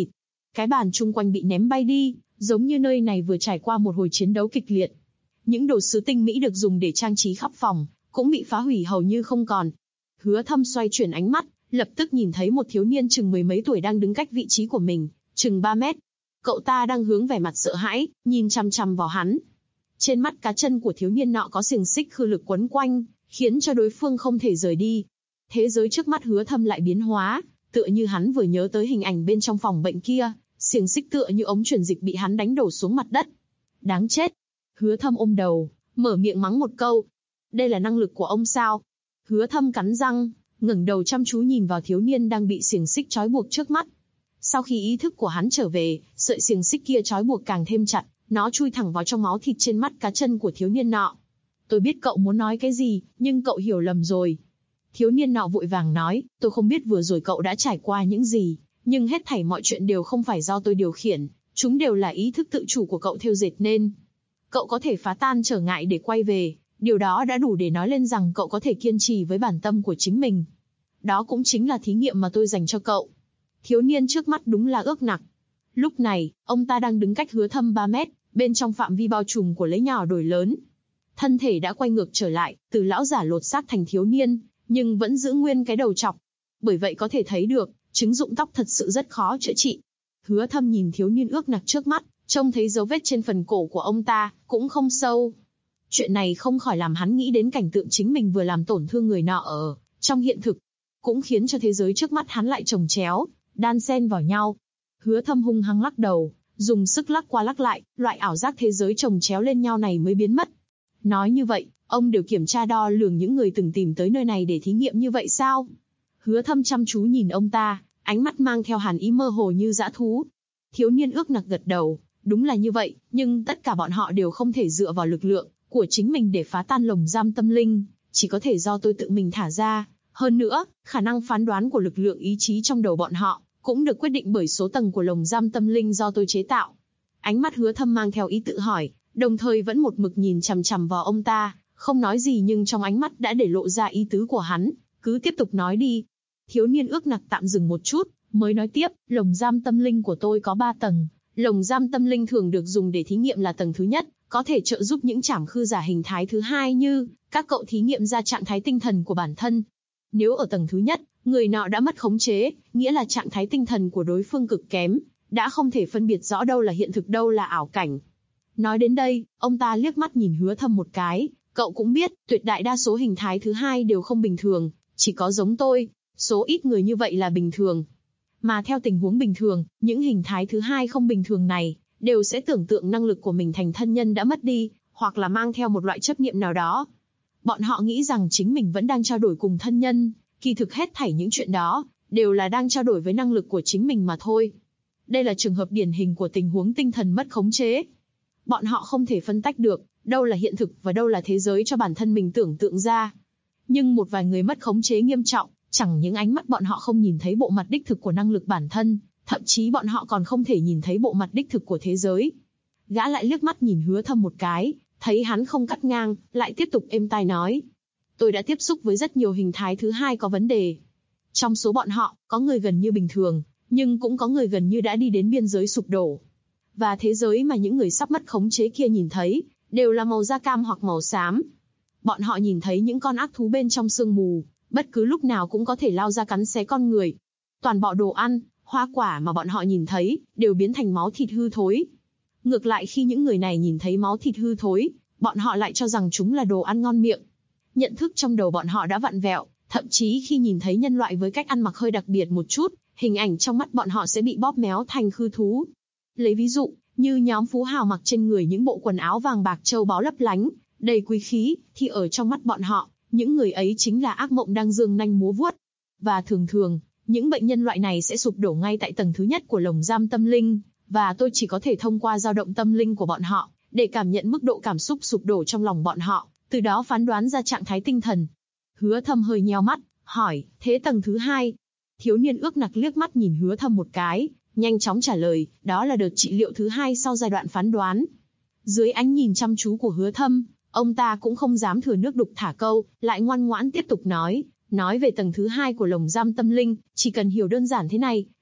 Cái bàn chung quanh bị ném bay đi, giống như nơi này vừa trải qua một hồi chiến đấu kịch liệt. Những đồ sứ tinh mỹ được dùng để trang trí khắp phòng, cũng bị phá hủy hầu như không còn. Hứa Thâm xoay chuyển ánh mắt, lập tức nhìn thấy một thiếu niên chừng mười mấy tuổi đang đứng cách vị trí của mình, chừng 3 mét. Cậu ta đang hướng vẻ mặt sợ hãi, nhìn chằm chằm vào hắn. Trên mắt cá chân của thiếu niên nọ có xiềng xích khư lực quấn quanh, khiến cho đối phương không thể rời đi. Thế giới trước mắt Hứa Thâm lại biến hóa, tựa như hắn vừa nhớ tới hình ảnh bên trong phòng bệnh kia, xiềng xích tựa như ống truyền dịch bị hắn đánh đổ xuống mặt đất. Đáng chết! Hứa Thâm ôm đầu, mở miệng mắng một câu. Đây là năng lực của ông sao? Hứa Thâm cắn răng, ngẩng đầu chăm chú nhìn vào thiếu niên đang bị xiềng xích trói buộc trước mắt. Sau khi ý thức của hắn trở về, sợi xiềng xích kia trói buộc càng thêm chặt, nó chui thẳng vào trong máu thịt trên mắt cá chân của thiếu niên nọ. Tôi biết cậu muốn nói cái gì, nhưng cậu hiểu lầm rồi. Thiếu niên nọ vội vàng nói, tôi không biết vừa rồi cậu đã trải qua những gì, nhưng hết thảy mọi chuyện đều không phải do tôi điều khiển, chúng đều là ý thức tự chủ của cậu thêu dệt nên. Cậu có thể phá tan trở ngại để quay về, điều đó đã đủ để nói lên rằng cậu có thể kiên trì với bản tâm của chính mình. Đó cũng chính là thí nghiệm mà tôi dành cho cậu. Thiếu niên trước mắt đúng là ước nặc. Lúc này, ông ta đang đứng cách Hứa Thâm 3 mét, bên trong phạm vi bao trùm của lấy nhỏ đổi lớn. Thân thể đã quay ngược trở lại, từ lão giả lột xác thành thiếu niên, nhưng vẫn giữ nguyên cái đầu trọc. Bởi vậy có thể thấy được, chứng rụng tóc thật sự rất khó chữa trị. Hứa Thâm nhìn thiếu niên ước nặc trước mắt, trông thấy dấu vết trên phần cổ của ông ta, cũng không sâu. Chuyện này không khỏi làm hắn nghĩ đến cảnh tượng chính mình vừa làm tổn thương người nọ ở trong hiện thực, cũng khiến cho thế giới trước mắt hắn lại chồng chéo, đan xen vào nhau. Hứa Thâm hung hăng lắc đầu, dùng sức lắc qua lắc lại, loại ảo giác thế giới chồng chéo lên nhau này mới biến mất. Nói như vậy, ông đều kiểm tra đo lường những người từng tìm tới nơi này để thí nghiệm như vậy sao? Hứa Thâm chăm chú nhìn ông ta, ánh mắt mang theo hàn ý mơ hồ như dã thú. Thiếu niên ước nặc gật đầu, đúng là như vậy, nhưng tất cả bọn họ đều không thể dựa vào lực lượng của chính mình để phá tan lồng giam tâm linh, chỉ có thể do tôi tự mình thả ra. Hơn nữa, khả năng phán đoán của lực lượng ý chí trong đầu bọn họ cũng được quyết định bởi số tầng của lồng giam tâm linh do tôi chế tạo. Ánh mắt Hứa Thâm mang theo ý tự hỏi, đồng thời vẫn một mực nhìn chằm chằm vào ông ta, không nói gì nhưng trong ánh mắt đã để lộ ra ý tứ của hắn, cứ tiếp tục nói đi. Thiếu niên ước nặc tạm dừng một chút, mới nói tiếp, lồng giam tâm linh của tôi có 3 tầng. Lồng giam tâm linh thường được dùng để thí nghiệm là tầng thứ nhất, có thể trợ giúp những trảm khư giả hình thái thứ hai như các cậu thí nghiệm ra trạng thái tinh thần của bản thân. Nếu ở tầng thứ nhất, người nọ đã mất khống chế, nghĩa là trạng thái tinh thần của đối phương cực kém, đã không thể phân biệt rõ đâu là hiện thực đâu là ảo cảnh. Nói đến đây, ông ta liếc mắt nhìn Hứa Thâm một cái, cậu cũng biết, tuyệt đại đa số hình thái thứ hai đều không bình thường, chỉ có giống tôi, số ít người như vậy là bình thường. Mà theo tình huống bình thường, những hình thái thứ hai không bình thường này, đều sẽ tưởng tượng năng lực của mình thành thân nhân đã mất đi, hoặc là mang theo một loại chấp niệm nào đó. Bọn họ nghĩ rằng chính mình vẫn đang trao đổi cùng thân nhân, kỳ thực hết thảy những chuyện đó, đều là đang trao đổi với năng lực của chính mình mà thôi. Đây là trường hợp điển hình của tình huống tinh thần mất khống chế. Bọn họ không thể phân tách được, đâu là hiện thực và đâu là thế giới cho bản thân mình tưởng tượng ra. Nhưng một vài người mất khống chế nghiêm trọng, chẳng những ánh mắt bọn họ không nhìn thấy bộ mặt đích thực của năng lực bản thân, thậm chí bọn họ còn không thể nhìn thấy bộ mặt đích thực của thế giới. Gã lại liếc mắt nhìn Hứa Thâm một cái, thấy hắn không cắt ngang, lại tiếp tục êm tai nói. Tôi đã tiếp xúc với rất nhiều hình thái thứ hai có vấn đề. Trong số bọn họ, có người gần như bình thường, nhưng cũng có người gần như đã đi đến biên giới sụp đổ. Và thế giới mà những người sắp mất khống chế kia nhìn thấy, đều là màu da cam hoặc màu xám. Bọn họ nhìn thấy những con ác thú bên trong sương mù, bất cứ lúc nào cũng có thể lao ra cắn xé con người. Toàn bộ đồ ăn, hoa quả mà bọn họ nhìn thấy, đều biến thành máu thịt hư thối. Ngược lại khi những người này nhìn thấy máu thịt hư thối, bọn họ lại cho rằng chúng là đồ ăn ngon miệng. Nhận thức trong đầu bọn họ đã vặn vẹo, thậm chí khi nhìn thấy nhân loại với cách ăn mặc hơi đặc biệt một chút, hình ảnh trong mắt bọn họ sẽ bị bóp méo thành khư thú. Lấy ví dụ, như nhóm phú hào mặc trên người những bộ quần áo vàng bạc châu báu lấp lánh, đầy quý khí, thì ở trong mắt bọn họ, những người ấy chính là ác mộng đang giương nanh múa vuốt. Và thường thường, những bệnh nhân loại này sẽ sụp đổ ngay tại tầng thứ nhất của lồng giam tâm linh, và tôi chỉ có thể thông qua dao động tâm linh của bọn họ, để cảm nhận mức độ cảm xúc sụp đổ trong lòng bọn họ, từ đó phán đoán ra trạng thái tinh thần. Hứa Thâm hơi nheo mắt, hỏi, thế tầng thứ hai? Thiếu niên ước nặc liếc mắt nhìn Hứa Thâm một cái, nhanh chóng trả lời, đó là đợt trị liệu thứ hai sau giai đoạn phán đoán. Dưới ánh nhìn chăm chú của Hứa Thâm, ông ta cũng không dám thừa nước đục thả câu, lại ngoan ngoãn tiếp tục nói về tầng thứ hai của lồng giam tâm linh, chỉ cần hiểu đơn giản thế này,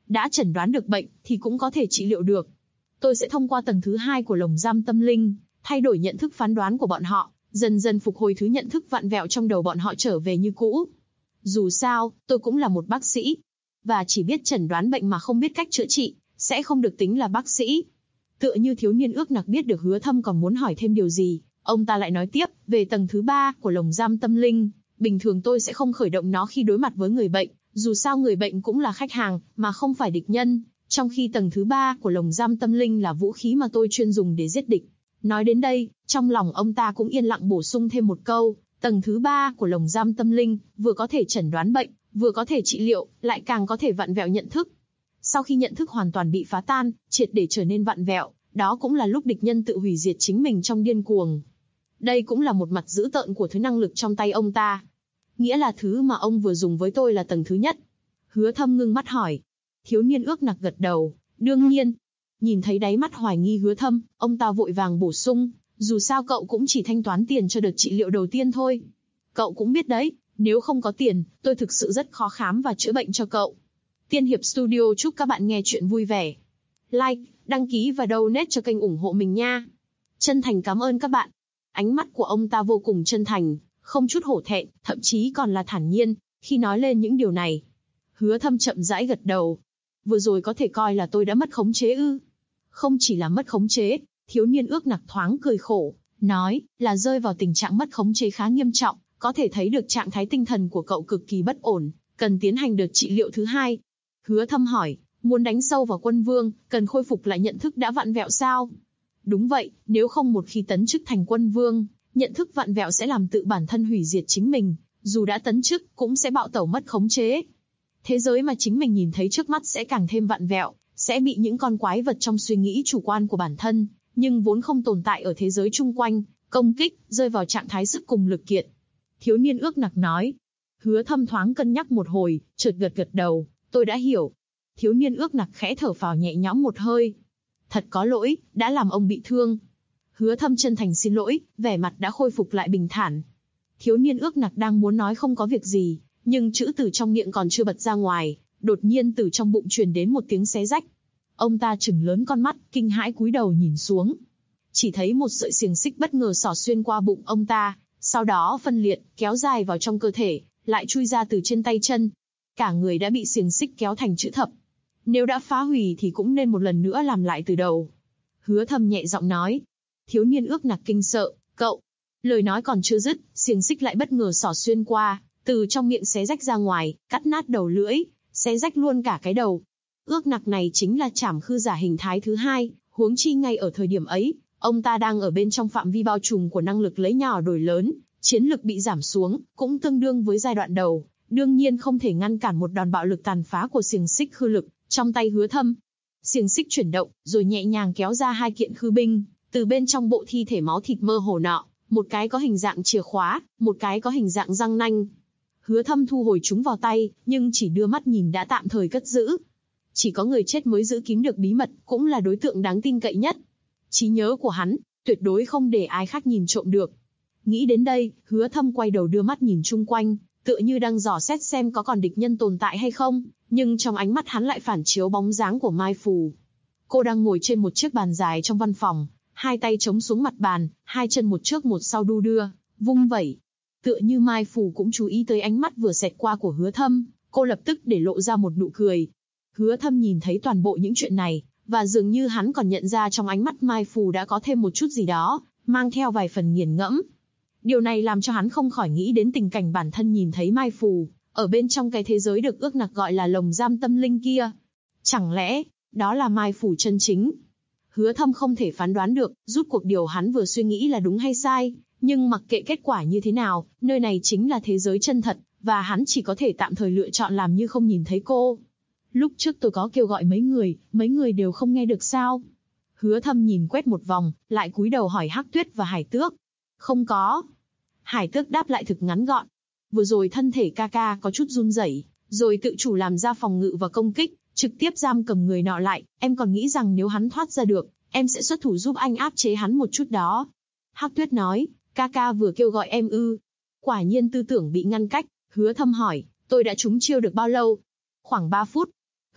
đã chẩn đoán được bệnh thì cũng có thể trị liệu được. Tôi sẽ thông qua tầng thứ 2 của lồng giam tâm linh, thay đổi nhận thức phán đoán của bọn họ, dần dần phục hồi thứ nhận thức vặn vẹo trong đầu bọn họ trở về như cũ. Dù sao, tôi cũng là một bác sĩ, và chỉ biết chẩn đoán bệnh mà không biết cách chữa trị, sẽ không được tính là bác sĩ. Tựa như thiếu niên ước nặc biết được Hứa Thâm còn muốn hỏi thêm điều gì, ông ta lại nói tiếp, về tầng thứ 3 của lồng giam tâm linh, bình thường tôi sẽ không khởi động nó khi đối mặt với người bệnh, dù sao người bệnh cũng là khách hàng, mà không phải địch nhân, trong khi tầng thứ 3 của lồng giam tâm linh là vũ khí mà tôi chuyên dùng để giết địch. Nói đến đây, trong lòng ông ta cũng yên lặng bổ sung thêm một câu, tầng thứ 3 của lồng giam tâm linh, vừa có thể chẩn đoán bệnh, vừa có thể trị liệu, lại càng có thể vặn vẹo nhận thức. Sau khi nhận thức hoàn toàn bị phá tan, triệt để trở nên vặn vẹo, đó cũng là lúc địch nhân tự hủy diệt chính mình trong điên cuồng. Đây cũng là một mặt dữ tợn của thứ năng lực trong tay ông ta. Nghĩa là thứ mà ông vừa dùng với tôi là tầng thứ nhất. Hứa Thâm ngưng mắt hỏi. Thiếu niên ước nặc gật đầu, đương nhiên. Nhìn thấy đáy mắt hoài nghi Hứa Thâm, ông ta vội vàng bổ sung, dù sao cậu cũng chỉ thanh toán tiền cho đợt trị liệu đầu tiên thôi. Cậu cũng biết đấy, nếu không có tiền, tôi thực sự rất khó khám và chữa bệnh cho cậu. Tiên Hiệp Studio chúc các bạn nghe chuyện vui vẻ. Like, đăng ký và donate cho kênh ủng hộ mình nha. Chân thành cảm ơn các bạn. Ánh mắt của ông ta vô cùng chân thành, không chút hổ thẹn, thậm chí còn là thản nhiên, khi nói lên những điều này. Hứa Thâm chậm rãi gật đầu. Vừa rồi có thể coi là tôi đã mất khống chế ư? Không chỉ là mất khống chế, thiếu niên ước nặc thoáng cười khổ, nói là rơi vào tình trạng mất khống chế khá nghiêm trọng, có thể thấy được trạng thái tinh thần của cậu cực kỳ bất ổn, cần tiến hành đợt trị liệu thứ 2. Hứa Thâm hỏi, muốn đánh sâu vào quân vương, cần khôi phục lại nhận thức đã vặn vẹo sao? Đúng vậy, nếu không một khi tấn chức thành quân vương, nhận thức vặn vẹo sẽ làm tự bản thân hủy diệt chính mình, dù đã tấn chức cũng sẽ bạo tẩu mất khống chế. Thế giới mà chính mình nhìn thấy trước mắt sẽ càng thêm vặn vẹo, sẽ bị những con quái vật trong suy nghĩ chủ quan của bản thân, nhưng vốn không tồn tại ở thế giới chung quanh, công kích, rơi vào trạng thái sức cùng lực kiệt. Thiếu niên ước nặc nói. Hứa Thâm thoáng cân nhắc một hồi, chợt gật gật đầu, tôi đã hiểu. Thiếu niên ước nặc khẽ thở phào nhẹ nhõm một hơi. Thật có lỗi, đã làm ông bị thương. Hứa Thâm chân thành xin lỗi, vẻ mặt đã khôi phục lại bình thản. Thiếu niên ước nặc đang muốn nói không có việc gì, nhưng chữ từ trong miệng còn chưa bật ra ngoài, đột nhiên từ trong bụng truyền đến một tiếng xé rách. Ông ta trừng lớn con mắt, kinh hãi cúi đầu nhìn xuống. Chỉ thấy một sợi xiềng xích bất ngờ xỏ xuyên qua bụng ông ta, sau đó phân liệt, kéo dài vào trong cơ thể, lại chui ra từ trên tay chân. Cả người đã bị xiềng xích kéo thành chữ thập. Nếu đã phá hủy thì cũng nên một lần nữa làm lại từ đầu. Hứa Thâm nhẹ giọng nói. Thiếu niên ước nặc kinh sợ, cậu. Lời nói còn chưa dứt, xiềng xích lại bất ngờ xỏ xuyên qua, từ trong miệng xé rách ra ngoài, cắt nát đầu lưỡi, xé rách luôn cả cái đầu. Ước nặc này chính là Trảm Khư giả hình thái thứ 2, huống chi ngay ở thời điểm ấy, ông ta đang ở bên trong phạm vi bao trùm của năng lực lấy nhỏ đổi lớn, chiến lực bị giảm xuống, cũng tương đương với giai đoạn đầu, đương nhiên không thể ngăn cản một đòn bạo lực tàn phá của xiềng xích khư lực trong tay Hứa Thâm. Xiềng xích chuyển động, rồi nhẹ nhàng kéo ra 2 kiện khư binh, từ bên trong bộ thi thể máu thịt mơ hồ nọ, một cái có hình dạng chìa khóa, một cái có hình dạng răng nanh. Hứa Thâm thu hồi chúng vào tay, nhưng chỉ đưa mắt nhìn đã tạm thời cất giữ. Chỉ có người chết mới giữ kín được bí mật, cũng là đối tượng đáng tin cậy nhất. Trí nhớ của hắn, tuyệt đối không để ai khác nhìn trộm được. Nghĩ đến đây, Hứa Thâm quay đầu đưa mắt nhìn chung quanh, tựa như đang dò xét xem có còn địch nhân tồn tại hay không, nhưng trong ánh mắt hắn lại phản chiếu bóng dáng của Mai Phù. Cô đang ngồi trên một chiếc bàn dài trong văn phòng, hai tay chống xuống mặt bàn, hai chân một trước một sau đu đưa, vung vẩy. Tựa như Mai Phù cũng chú ý tới ánh mắt vừa xẹt qua của Hứa Thâm, cô lập tức để lộ ra một nụ cười. Hứa Thâm nhìn thấy toàn bộ những chuyện này, và dường như hắn còn nhận ra trong ánh mắt Mai Phù đã có thêm một chút gì đó, mang theo vài phần nghiền ngẫm. Điều này làm cho hắn không khỏi nghĩ đến tình cảnh bản thân nhìn thấy Mai Phù, ở bên trong cái thế giới được ước nặc gọi là lồng giam tâm linh kia. Chẳng lẽ, đó là Mai Phù chân chính? Hứa Thâm không thể phán đoán được, rút cuộc điều hắn vừa suy nghĩ là đúng hay sai, nhưng mặc kệ kết quả như thế nào, nơi này chính là thế giới chân thật, và hắn chỉ có thể tạm thời lựa chọn làm như không nhìn thấy cô. Lúc trước tôi có kêu gọi mấy người đều không nghe được sao? Hứa Thâm nhìn quét một vòng, lại cúi đầu hỏi Hắc Tuyết và Hải Tước. Không có. Hải Tước đáp lại thực ngắn gọn. Vừa rồi thân thể ca ca có chút run rẩy, rồi tự chủ làm ra phòng ngự và công kích, trực tiếp giam cầm người nọ lại, em còn nghĩ rằng nếu hắn thoát ra được, em sẽ xuất thủ giúp anh áp chế hắn một chút đó. Hắc Tuyết nói, ca ca vừa kêu gọi em ư? Quả nhiên tư tưởng bị ngăn cách. Hứa Thâm hỏi, tôi đã trúng chiêu được bao lâu? Khoảng 3 phút.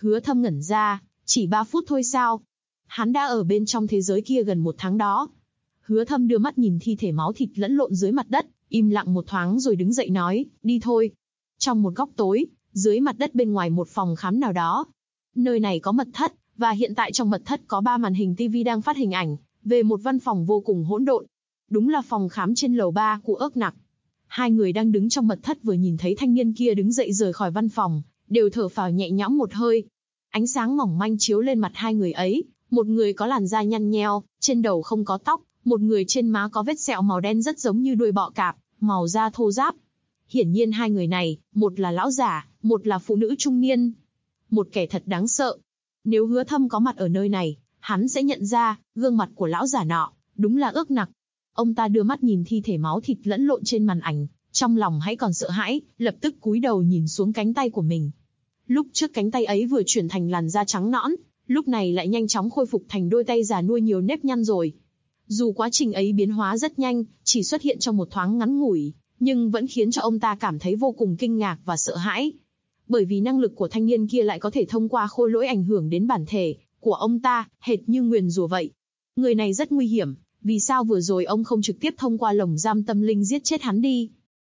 Hứa Thâm ngẩn ra, chỉ 3 phút thôi sao? Hắn đã ở bên trong thế giới kia gần 1 tháng đó. Hứa Thâm đưa mắt nhìn thi thể máu thịt lẫn lộn dưới mặt đất, im lặng một thoáng rồi đứng dậy nói, đi thôi. Trong một góc tối, dưới mặt đất bên ngoài một phòng khám nào đó. Nơi này có mật thất, và hiện tại trong mật thất có 3 màn hình TV đang phát hình ảnh, về một văn phòng vô cùng hỗn độn. Đúng là phòng khám trên lầu 3 của Ước Nặc. Hai người đang đứng trong mật thất vừa nhìn thấy thanh niên kia đứng dậy rời khỏi văn phòng, đều thở phào nhẹ nhõm một hơi. Ánh sáng mỏng manh chiếu lên mặt hai người ấy, một người có làn da nhăn nheo, trên đầu không có tóc, một người trên má có vết sẹo màu đen rất giống như đuôi bọ cạp, màu da thô ráp. Hiển nhiên hai người này, một là lão giả, một là phụ nữ trung niên. Một kẻ thật đáng sợ. Nếu Hứa Thâm có mặt ở nơi này, hắn sẽ nhận ra, gương mặt của lão giả nọ, đúng là Ước Nặc. Ông ta đưa mắt nhìn thi thể máu thịt lẫn lộn trên màn ảnh, trong lòng hãy còn sợ hãi, lập tức cúi đầu nhìn xuống cánh tay của mình. Lúc trước cánh tay ấy vừa chuyển thành làn da trắng nõn, lúc này lại nhanh chóng khôi phục thành đôi tay già nua nhiều nếp nhăn rồi. Dù quá trình ấy biến hóa rất nhanh, chỉ xuất hiện trong một thoáng ngắn ngủi, nhưng vẫn khiến cho ông ta cảm thấy vô cùng kinh ngạc và sợ hãi. Bởi vì năng lực của thanh niên kia lại có thể thông qua khôi lỗi ảnh hưởng đến bản thể của ông ta, hệt như nguyền rủa vậy. Người này rất nguy hiểm, vì sao vừa rồi ông không trực tiếp thông qua lồng giam tâm linh giết chết hắn đi?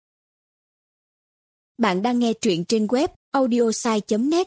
Bạn đang nghe truyện trên web audiosai.net.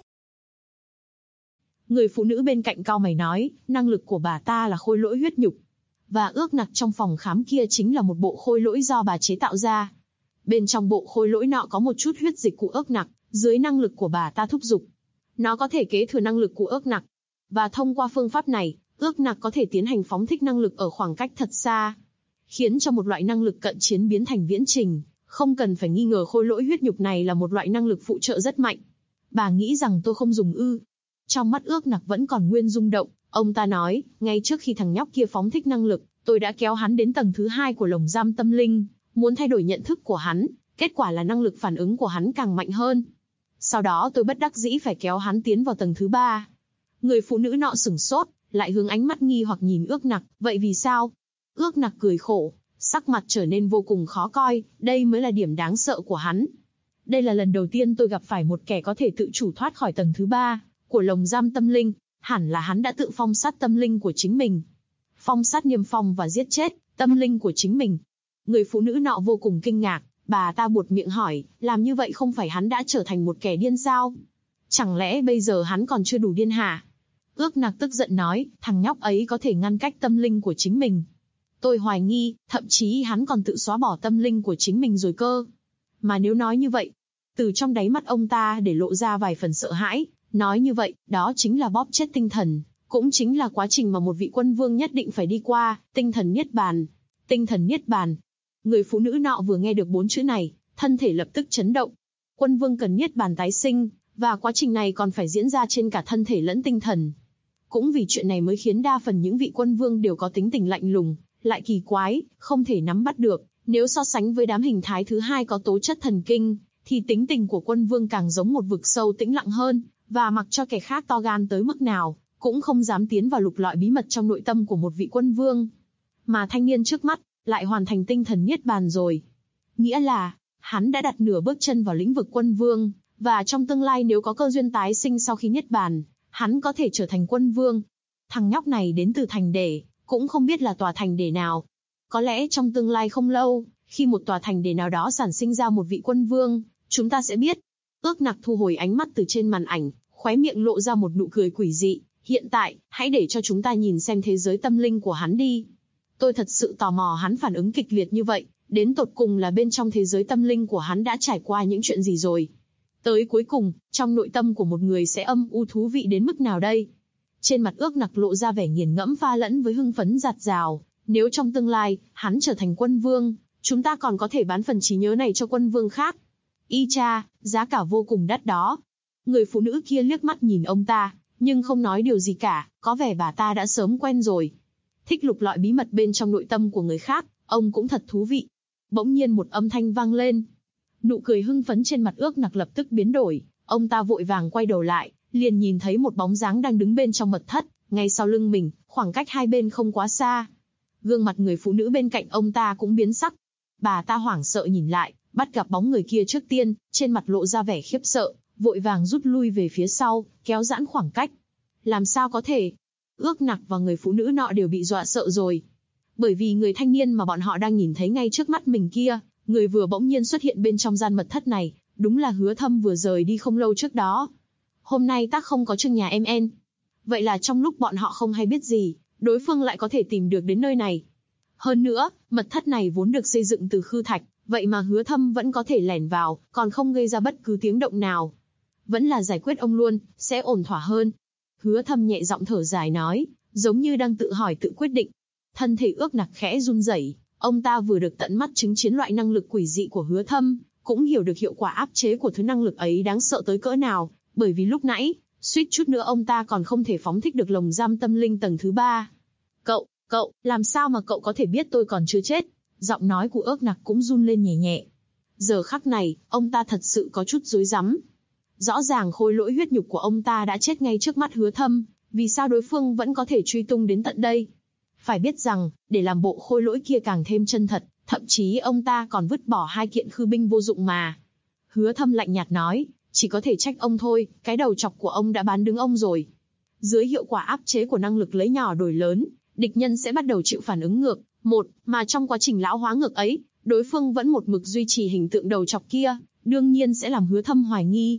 Người phụ nữ bên cạnh cau mày nói, năng lực của bà ta là khôi lỗi huyết nhục. Và Ước Nặc trong phòng khám kia chính là một bộ khôi lỗi do bà chế tạo ra. Bên trong bộ khôi lỗi nọ có một chút huyết dịch của Ước Nặc, dưới năng lực của bà ta thúc giục. Nó có thể kế thừa năng lực của Ước Nặc. Và thông qua phương pháp này, Ước Nặc có thể tiến hành phóng thích năng lực ở khoảng cách thật xa, khiến cho một loại năng lực cận chiến biến thành viễn trình. Không cần phải nghi ngờ khôi lỗi huyết nhục này là một loại năng lực phụ trợ rất mạnh. Bà nghĩ rằng tôi không dùng ư? Trong mắt Ước Nặc vẫn còn nguyên rung động, ông ta nói, ngay trước khi thằng nhóc kia phóng thích năng lực, tôi đã kéo hắn đến tầng thứ 2 của lồng giam tâm linh, muốn thay đổi nhận thức của hắn, kết quả là năng lực phản ứng của hắn càng mạnh hơn. Sau đó tôi bất đắc dĩ phải kéo hắn tiến vào tầng thứ 3. Người phụ nữ nọ sửng sốt, lại hướng ánh mắt nghi hoặc nhìn Ước Nặc, vậy vì sao? Ước Nặc cười khổ, sắc mặt trở nên vô cùng khó coi, đây mới là điểm đáng sợ của hắn. Đây là lần đầu tiên tôi gặp phải một kẻ có thể tự chủ thoát khỏi tầng thứ 3 của lồng giam tâm linh, hẳn là hắn đã tự phong sát tâm linh của chính mình. Phong sát niêm phong và giết chết tâm linh của chính mình. Người phụ nữ nọ vô cùng kinh ngạc, bà ta buột miệng hỏi, làm như vậy không phải hắn đã trở thành một kẻ điên sao? Chẳng lẽ bây giờ hắn còn chưa đủ điên hả? Ước Nặc tức giận nói, thằng nhóc ấy có thể ngăn cách tâm linh của chính mình. Tôi hoài nghi, thậm chí hắn còn tự xóa bỏ tâm linh của chính mình rồi cơ. Mà nếu nói như vậy, từ trong đáy mắt ông ta để lộ ra vài phần sợ hãi, nói như vậy, đó chính là bóp chết tinh thần, cũng chính là quá trình mà một vị quân vương nhất định phải đi qua, tinh thần niết bàn. Tinh thần niết bàn. Người phụ nữ nọ vừa nghe được 4 chữ này, thân thể lập tức chấn động. Quân vương cần niết bàn tái sinh, và quá trình này còn phải diễn ra trên cả thân thể lẫn tinh thần. Cũng vì chuyện này mới khiến đa phần những vị quân vương đều có tính tình lạnh lùng, lại kỳ quái, không thể nắm bắt được. Nếu so sánh với đám hình thái thứ hai có tố chất thần kinh, thì tính tình của quân vương càng giống một vực sâu tĩnh lặng hơn, và mặc cho kẻ khác to gan tới mức nào, cũng không dám tiến vào lục lọi bí mật trong nội tâm của một vị quân vương. Mà thanh niên trước mắt, lại hoàn thành tinh thần niết bàn rồi. Nghĩa là, hắn đã đặt nửa bước chân vào lĩnh vực quân vương, và trong tương lai nếu có cơ duyên tái sinh sau khi niết bàn, hắn có thể trở thành quân vương. Thằng nhóc này đến từ thành để, cũng không biết là tòa thành để nào. Có lẽ trong tương lai không lâu, khi một tòa thành để nào đó sản sinh ra một vị quân vương, chúng ta sẽ biết. Ước Nặc thu hồi ánh mắt từ trên màn ảnh, khóe miệng lộ ra một nụ cười quỷ dị. Hiện tại, hãy để cho chúng ta nhìn xem thế giới tâm linh của hắn đi. Tôi thật sự tò mò hắn phản ứng kịch liệt như vậy, đến tột cùng là bên trong thế giới tâm linh của hắn đã trải qua những chuyện gì rồi. Tới cuối cùng, trong nội tâm của một người sẽ âm u thú vị đến mức nào đây? Trên mặt Ước Nặc lộ ra vẻ nghiền ngẫm pha lẫn với hưng phấn dạt dào. Nếu trong tương lai, hắn trở thành quân vương, chúng ta còn có thể bán phần trí nhớ này cho quân vương khác. Y cha, giá cả vô cùng đắt đó. Người phụ nữ kia liếc mắt nhìn ông ta, nhưng không nói điều gì cả, có vẻ bà ta đã sớm quen rồi. Thích lục lọi bí mật bên trong nội tâm của người khác, ông cũng thật thú vị. Bỗng nhiên một âm thanh vang lên. Nụ cười hưng phấn trên mặt Ước Nặc lập tức biến đổi, ông ta vội vàng quay đầu lại, liền nhìn thấy một bóng dáng đang đứng bên trong mật thất, ngay sau lưng mình, khoảng cách hai bên không quá xa. Gương mặt người phụ nữ bên cạnh ông ta cũng biến sắc. Bà ta hoảng sợ nhìn lại, bắt gặp bóng người kia trước tiên, trên mặt lộ ra vẻ khiếp sợ, vội vàng rút lui về phía sau, kéo giãn khoảng cách. Làm sao có thể? Ước Nặc và người phụ nữ nọ đều bị dọa sợ rồi. Bởi vì người thanh niên mà bọn họ đang nhìn thấy ngay trước mắt mình kia, người vừa bỗng nhiên xuất hiện bên trong gian mật thất này, đúng là Hứa Thâm vừa rời đi không lâu trước đó. Hôm nay tác không có Trương nhà em en. Vậy là trong lúc bọn họ không hay biết gì, đối phương lại có thể tìm được đến nơi này. Hơn nữa, mật thất này vốn được xây dựng từ khư thạch, vậy mà Hứa Thâm vẫn có thể lẻn vào, còn không gây ra bất cứ tiếng động nào. Vẫn là giải quyết ông luôn, sẽ ổn thỏa hơn. Hứa Thâm nhẹ giọng thở dài nói, giống như đang tự hỏi tự quyết định. Thân thể Ước Nặc khẽ run rẩy, ông ta vừa được tận mắt chứng kiến loại năng lực quỷ dị của Hứa Thâm, cũng hiểu được hiệu quả áp chế của thứ năng lực ấy đáng sợ tới cỡ nào, bởi vì lúc nãy, suýt chút nữa ông ta còn không thể phóng thích được lồng giam tâm linh tầng thứ 3. Cậu, làm sao mà cậu có thể biết tôi còn chưa chết? Giọng nói của Ước Nặc cũng run lên nhẹ nhẹ. Giờ khắc này, ông ta thật sự có chút rối rắm. Rõ ràng khối lỗi huyết nhục của ông ta đã chết ngay trước mắt Hứa Thâm, vì sao đối phương vẫn có thể truy tung đến tận đây? Phải biết rằng, để làm bộ khối lỗi kia càng thêm chân thật, thậm chí ông ta còn vứt bỏ 2 kiện khư binh vô dụng mà. Hứa Thâm lạnh nhạt nói, chỉ có thể trách ông thôi, cái đầu chọc của ông đã bán đứng ông rồi. Dưới hiệu quả áp chế của năng lực lấy nhỏ đổi lớn, địch nhân sẽ bắt đầu chịu phản ứng ngược. Mà trong quá trình lão hóa ngược ấy, đối phương vẫn một mực duy trì hình tượng đầu chọc kia, đương nhiên sẽ làm Hứa Thâm hoài nghi.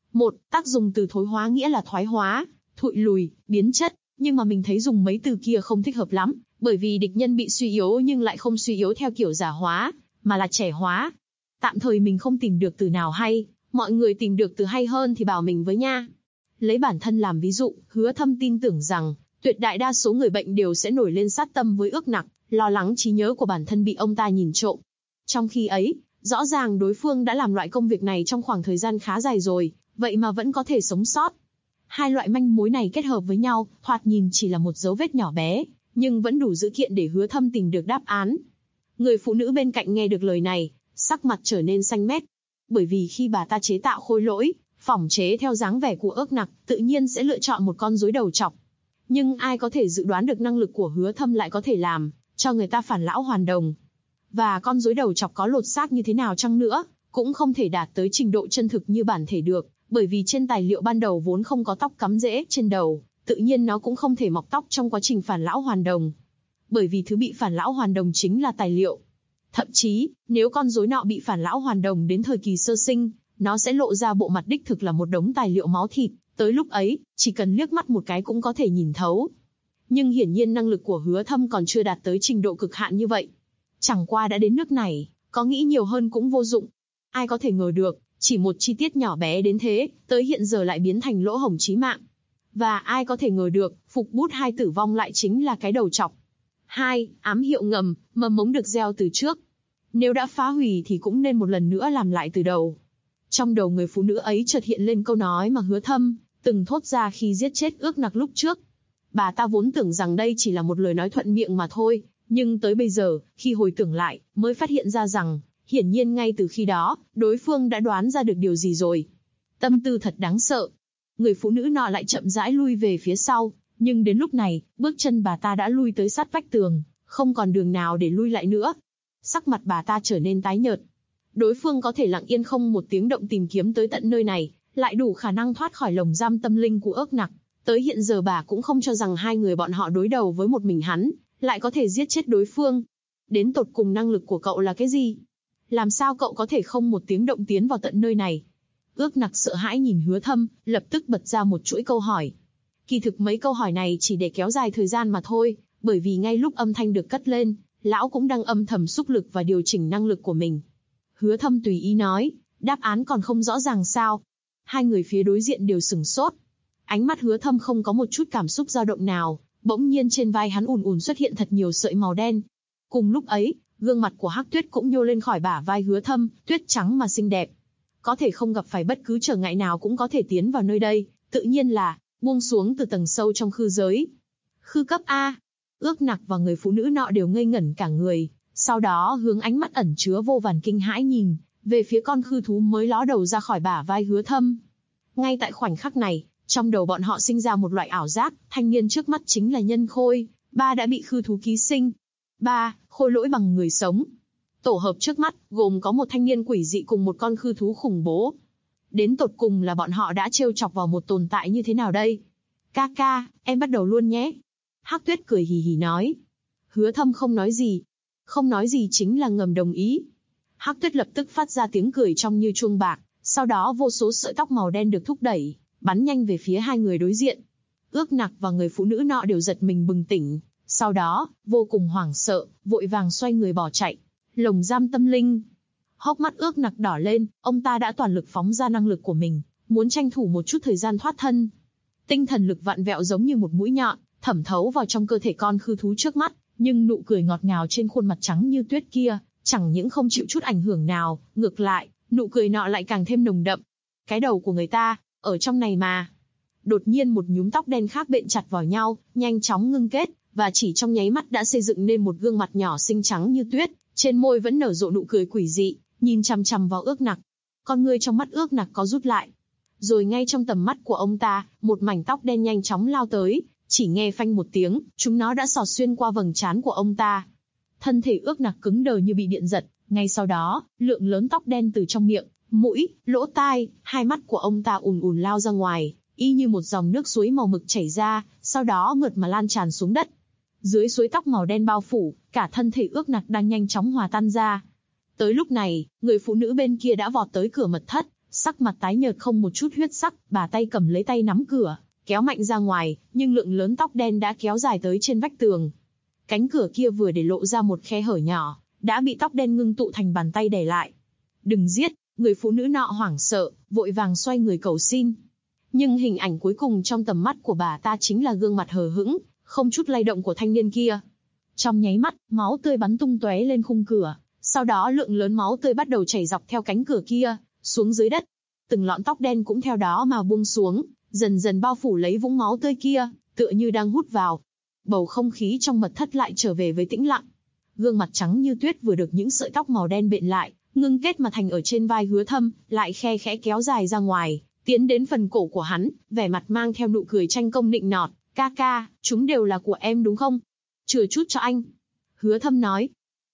Tác dùng từ thối hóa nghĩa là thoái hóa, thụi lùi, biến chất, nhưng mà mình thấy dùng mấy từ kia không thích hợp lắm, bởi vì địch nhân bị suy yếu nhưng lại không suy yếu theo kiểu già hóa, mà là trẻ hóa. Tạm thời mình không tìm được từ nào hay, mọi người tìm được từ hay hơn thì bảo mình với nha. Lấy bản thân làm ví dụ, Hứa Thâm tin tưởng rằng, tuyệt đại đa số người bệnh đều sẽ nổi lên sát tâm với Ước Nặc, lo lắng trí nhớ của bản thân bị ông ta nhìn trộm. Trong khi ấy, rõ ràng đối phương đã làm loại công việc này trong khoảng thời gian khá dài rồi, vậy mà vẫn có thể sống sót. Hai loại manh mối này kết hợp với nhau, thoạt nhìn chỉ là một dấu vết nhỏ bé, nhưng vẫn đủ dữ kiện để Hứa Thâm tìm được đáp án. Người phụ nữ bên cạnh nghe được lời này, sắc mặt trở nên xanh mét. Bởi vì khi bà ta chế tạo khối lỗi, phỏng chế theo dáng vẻ của Ước Nặc, tự nhiên sẽ lựa chọn một con rối đầu chọc. Nhưng ai có thể dự đoán được năng lực của Hứa Thâm lại có thể làm cho người ta phản lão hoàn đồng. Và con rối đầu chọc có lột xác như thế nào chăng nữa, cũng không thể đạt tới trình độ chân thực như bản thể được, bởi vì trên tài liệu ban đầu vốn không có tóc cắm rễ trên đầu, tự nhiên nó cũng không thể mọc tóc trong quá trình phản lão hoàn đồng. Bởi vì thứ bị phản lão hoàn đồng chính là tài liệu. Thậm chí, nếu con rối nọ bị phản lão hoàn đồng đến thời kỳ sơ sinh, nó sẽ lộ ra bộ mặt đích thực là một đống tài liệu máu thịt, tới lúc ấy, chỉ cần liếc mắt một cái cũng có thể nhìn thấu. Nhưng hiển nhiên năng lực của Hứa Thâm còn chưa đạt tới trình độ cực hạn như vậy. Chẳng qua đã đến nước này, có nghĩ nhiều hơn cũng vô dụng. Ai có thể ngờ được, chỉ một chi tiết nhỏ bé đến thế, tới hiện giờ lại biến thành lỗ hổng chí mạng. Và ai có thể ngờ được, Phục Bút 2 tử vong lại chính là cái đầu chọc. 2. Ám hiệu ngầm, mầm mống được gieo từ trước. Nếu đã phá hủy thì cũng nên một lần nữa làm lại từ đầu. Trong đầu người phụ nữ ấy chợt hiện lên câu nói mà Hứa Thâm từng thốt ra khi giết chết Ước Nặc lúc trước. Bà ta vốn tưởng rằng đây chỉ là một lời nói thuận miệng mà thôi, nhưng tới bây giờ, khi hồi tưởng lại, mới phát hiện ra rằng, hiển nhiên ngay từ khi đó, đối phương đã đoán ra được điều gì rồi. Tâm tư thật đáng sợ. Người phụ nữ nọ lại chậm rãi lui về phía sau, nhưng đến lúc này, bước chân bà ta đã lui tới sát vách tường, không còn đường nào để lui lại nữa. Sắc mặt bà ta trở nên tái nhợt. Đối phương có thể lặng yên không một tiếng động tìm kiếm tới tận nơi này, lại đủ khả năng thoát khỏi lồng giam tâm linh của Ước Nặc. Tới hiện giờ bà cũng không cho rằng hai người bọn họ đối đầu với một mình hắn, lại có thể giết chết đối phương. Đến tột cùng năng lực của cậu là cái gì? Làm sao cậu có thể không một tiếng động tiến vào tận nơi này? Ước Nặc sợ hãi nhìn Hứa Thâm, lập tức bật ra một chuỗi câu hỏi. Kỳ thực mấy câu hỏi này chỉ để kéo dài thời gian mà thôi, bởi vì ngay lúc âm thanh được cất lên, lão cũng đang âm thầm xúc lực và điều chỉnh năng lực của mình. Hứa Thâm tùy ý nói, đáp án còn không rõ ràng sao? Hai người phía đối diện đều sửng sốt. Ánh mắt Hứa Thâm không có một chút cảm xúc dao động nào, bỗng nhiên trên vai hắn ùn ùn xuất hiện thật nhiều sợi màu đen. Cùng lúc ấy, gương mặt của Hắc Tuyết cũng nhô lên khỏi bả vai Hứa Thâm, tuyết trắng mà xinh đẹp. Có thể không gặp phải bất cứ trở ngại nào cũng có thể tiến vào nơi đây, tự nhiên là buông xuống từ tầng sâu trong khư giới. Khư cấp A. Ước Nặc và người phụ nữ nọ đều ngây ngẩn cả người, sau đó hướng ánh mắt ẩn chứa vô vàn kinh hãi nhìn về phía con khư thú mới ló đầu ra khỏi bả vai Hứa Thâm. Ngay tại khoảnh khắc này, trong đầu bọn họ sinh ra một loại ảo giác, thanh niên trước mắt chính là Nhân Khôi, ba đã bị khư thú ký sinh. Ba, khôi lỗi bằng người sống. Tổ hợp trước mắt, gồm có một thanh niên quỷ dị cùng một con khư thú khủng bố. Đến tột cùng là bọn họ đã trêu chọc vào một tồn tại như thế nào đây? Ca ca, em bắt đầu luôn nhé. Hắc Tuyết cười hì hì nói. Hứa Thâm không nói gì. Không nói gì chính là ngầm đồng ý. Hắc Tuyết lập tức phát ra tiếng cười trong như chuông bạc, sau đó vô số sợi tóc màu đen được thúc đẩy, bắn nhanh về phía hai người đối diện. Ước Nặc và người phụ nữ nọ đều giật mình bừng tỉnh, sau đó, vô cùng hoảng sợ, vội vàng xoay người bỏ chạy. Lồng giam tâm linh. Hốc mắt Ước Nặc đỏ lên, ông ta đã toàn lực phóng ra năng lực của mình, muốn tranh thủ một chút thời gian thoát thân. Tinh thần lực vặn vẹo giống như một mũi nhọn, thẩm thấu vào trong cơ thể con khư thú trước mắt, nhưng nụ cười ngọt ngào trên khuôn mặt trắng như tuyết kia, chẳng những không chịu chút ảnh hưởng nào, ngược lại, nụ cười nọ lại càng thêm nồng đậm. Cái đầu của người ta, ở trong này mà. Đột nhiên một nhúm tóc đen khác bện chặt vào nhau, nhanh chóng ngưng kết, và chỉ trong nháy mắt đã xây dựng nên một gương mặt nhỏ xinh trắng như tuyết, trên môi vẫn nở rộ nụ cười quỷ dị, nhìn chằm chằm vào Ước Nặc. Con ngươi trong mắt Ước Nặc có rút lại. Rồi ngay trong tầm mắt của ông ta, một mảnh tóc đen nhanh chóng lao tới, chỉ nghe phanh một tiếng, chúng nó đã xọt xuyên qua vầng trán của ông ta. Thân thể Ước Nặc cứng đờ như bị điện giật, ngay sau đó, lượng lớn tóc đen từ trong miệng, mũi, lỗ tai, hai mắt của ông ta ùn ùn lao ra ngoài, y như một dòng nước suối màu mực chảy ra, sau đó mượt mà lan tràn xuống đất. Dưới suối tóc màu đen bao phủ, cả thân thể Ước Nặc đang nhanh chóng hòa tan ra. Tới lúc này, người phụ nữ bên kia đã vọt tới cửa mật thất, sắc mặt tái nhợt không một chút huyết sắc, bà tay cầm lấy tay nắm cửa, kéo mạnh ra ngoài, nhưng lượng lớn tóc đen đã kéo dài tới trên vách tường. Cánh cửa kia vừa để lộ ra một khe hở nhỏ, đã bị tóc đen ngưng tụ thành bàn tay đè lại. Đừng giết, người phụ nữ nọ hoảng sợ, vội vàng xoay người cầu xin. Nhưng hình ảnh cuối cùng trong tầm mắt của bà ta chính là gương mặt hờ hững, không chút lay động của thanh niên kia. Trong nháy mắt, máu tươi bắn tung tóe lên khung cửa, sau đó lượng lớn máu tươi bắt đầu chảy dọc theo cánh cửa kia, xuống dưới đất. Từng lọn tóc đen cũng theo đó mà buông xuống, dần dần bao phủ lấy vũng máu tươi kia, tựa như đang hút vào. Bầu không khí trong mật thất lại trở về với tĩnh lặng. Gương mặt trắng như tuyết vừa được những sợi tóc màu đen bện lại, ngưng kết mà thành ở trên vai Hứa Thâm, lại khe khẽ kéo dài ra ngoài, tiến đến phần cổ của hắn, vẻ mặt mang theo nụ cười tranh công nịnh nọt. Ca ca, chúng đều là của em đúng không? Chừa chút cho anh. Hứa Thâm nói.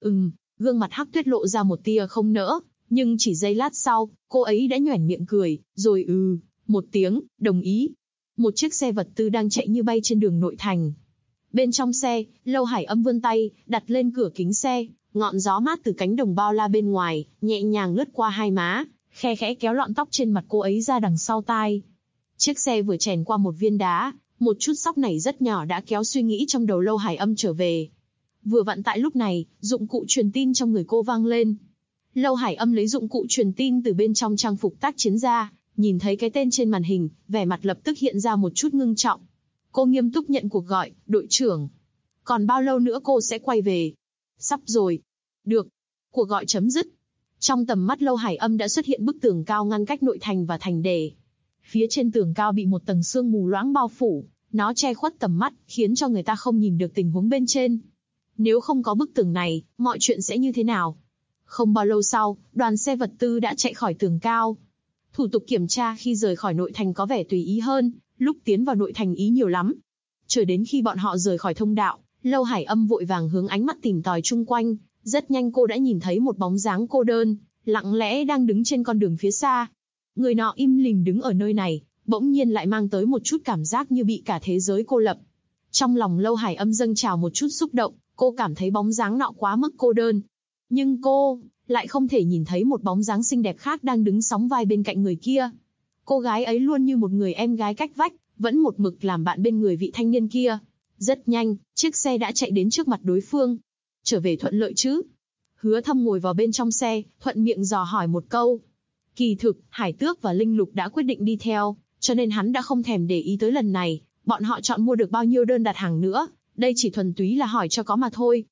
Gương mặt Hắc Tuyết lộ ra một tia không nỡ, nhưng chỉ giây lát sau, cô ấy đã nhoẻn miệng cười, rồi một tiếng, đồng ý. Một chiếc xe vật tư đang chạy như bay trên đường nội thành. Bên trong xe, Lâu Hải Âm vươn tay, đặt lên cửa kính xe, ngọn gió mát từ cánh đồng bao la bên ngoài, nhẹ nhàng lướt qua hai má, khe khẽ kéo lọn tóc trên mặt cô ấy ra đằng sau tai. Chiếc xe vừa chèn qua một viên đá, một chút sóc nảy rất nhỏ đã kéo suy nghĩ trong đầu Lâu Hải Âm trở về. Vừa vặn tại lúc này, dụng cụ truyền tin trong người cô vang lên. Lâu Hải Âm lấy dụng cụ truyền tin từ bên trong trang phục tác chiến ra, nhìn thấy cái tên trên màn hình, vẻ mặt lập tức hiện ra một chút ngưng trọng. Cô nghiêm túc nhận cuộc gọi, đội trưởng. Còn bao lâu nữa cô sẽ quay về? Sắp rồi. Được. Cuộc gọi chấm dứt. Trong tầm mắt Lâu Hải Âm đã xuất hiện bức tường cao ngăn cách nội thành và thành đề. Phía trên tường cao bị một tầng sương mù loãng bao phủ, nó che khuất tầm mắt, khiến cho người ta không nhìn được tình huống bên trên. Nếu không có bức tường này, mọi chuyện sẽ như thế nào? Không bao lâu sau, đoàn xe vật tư đã chạy khỏi tường cao. Thủ tục kiểm tra khi rời khỏi nội thành có vẻ tùy ý hơn, lúc tiến vào nội thành ý nhiều lắm. Chờ đến khi bọn họ rời khỏi thông đạo, Lâu Hải Âm vội vàng hướng ánh mắt tìm tòi chung quanh, rất nhanh cô đã nhìn thấy một bóng dáng cô đơn, lặng lẽ đang đứng trên con đường phía xa. Người nọ im lìm đứng ở nơi này, bỗng nhiên lại mang tới một chút cảm giác như bị cả thế giới cô lập. Trong lòng Lâu Hải Âm dâng trào một chút xúc động, cô cảm thấy bóng dáng nọ quá mức cô đơn. Nhưng cô lại không thể nhìn thấy một bóng dáng xinh đẹp khác đang đứng sóng vai bên cạnh người kia. Cô gái ấy luôn như một người em gái cách vách, vẫn một mực làm bạn bên người vị thanh niên kia. Rất nhanh, chiếc xe đã chạy đến trước mặt đối phương. Trở về thuận lợi chứ? Hứa Thâm ngồi vào bên trong xe, thuận miệng dò hỏi một câu. Kỳ thực, Hải Tước và Linh Lục đã quyết định đi theo, cho nên hắn đã không thèm để ý tới lần này, bọn họ chọn mua được bao nhiêu đơn đặt hàng nữa, đây chỉ thuần túy là hỏi cho có mà thôi.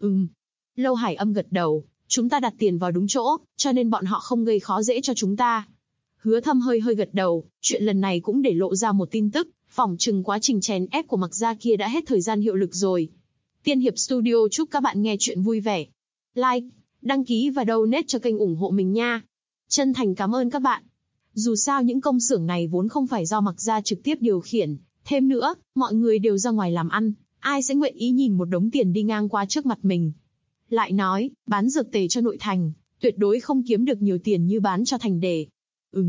Lâu Hải Âm gật đầu, chúng ta đặt tiền vào đúng chỗ, cho nên bọn họ không gây khó dễ cho chúng ta. Hứa Thâm hơi gật đầu, chuyện lần này cũng để lộ ra một tin tức, phỏng chừng quá trình chèn ép của Mặc Gia kia đã hết thời gian hiệu lực rồi. Tiên Hiệp Studio chúc các bạn nghe chuyện vui vẻ. Like, đăng ký và donate cho kênh ủng hộ mình nha. Chân thành cảm ơn các bạn. Dù sao những công xưởng này vốn không phải do Mặc Gia trực tiếp điều khiển, thêm nữa, mọi người đều ra ngoài làm ăn, ai sẽ nguyện ý nhìn một đống tiền đi ngang qua trước mặt mình. Lại nói, bán dược tề cho nội thành, tuyệt đối không kiếm được nhiều tiền như bán cho thành đề.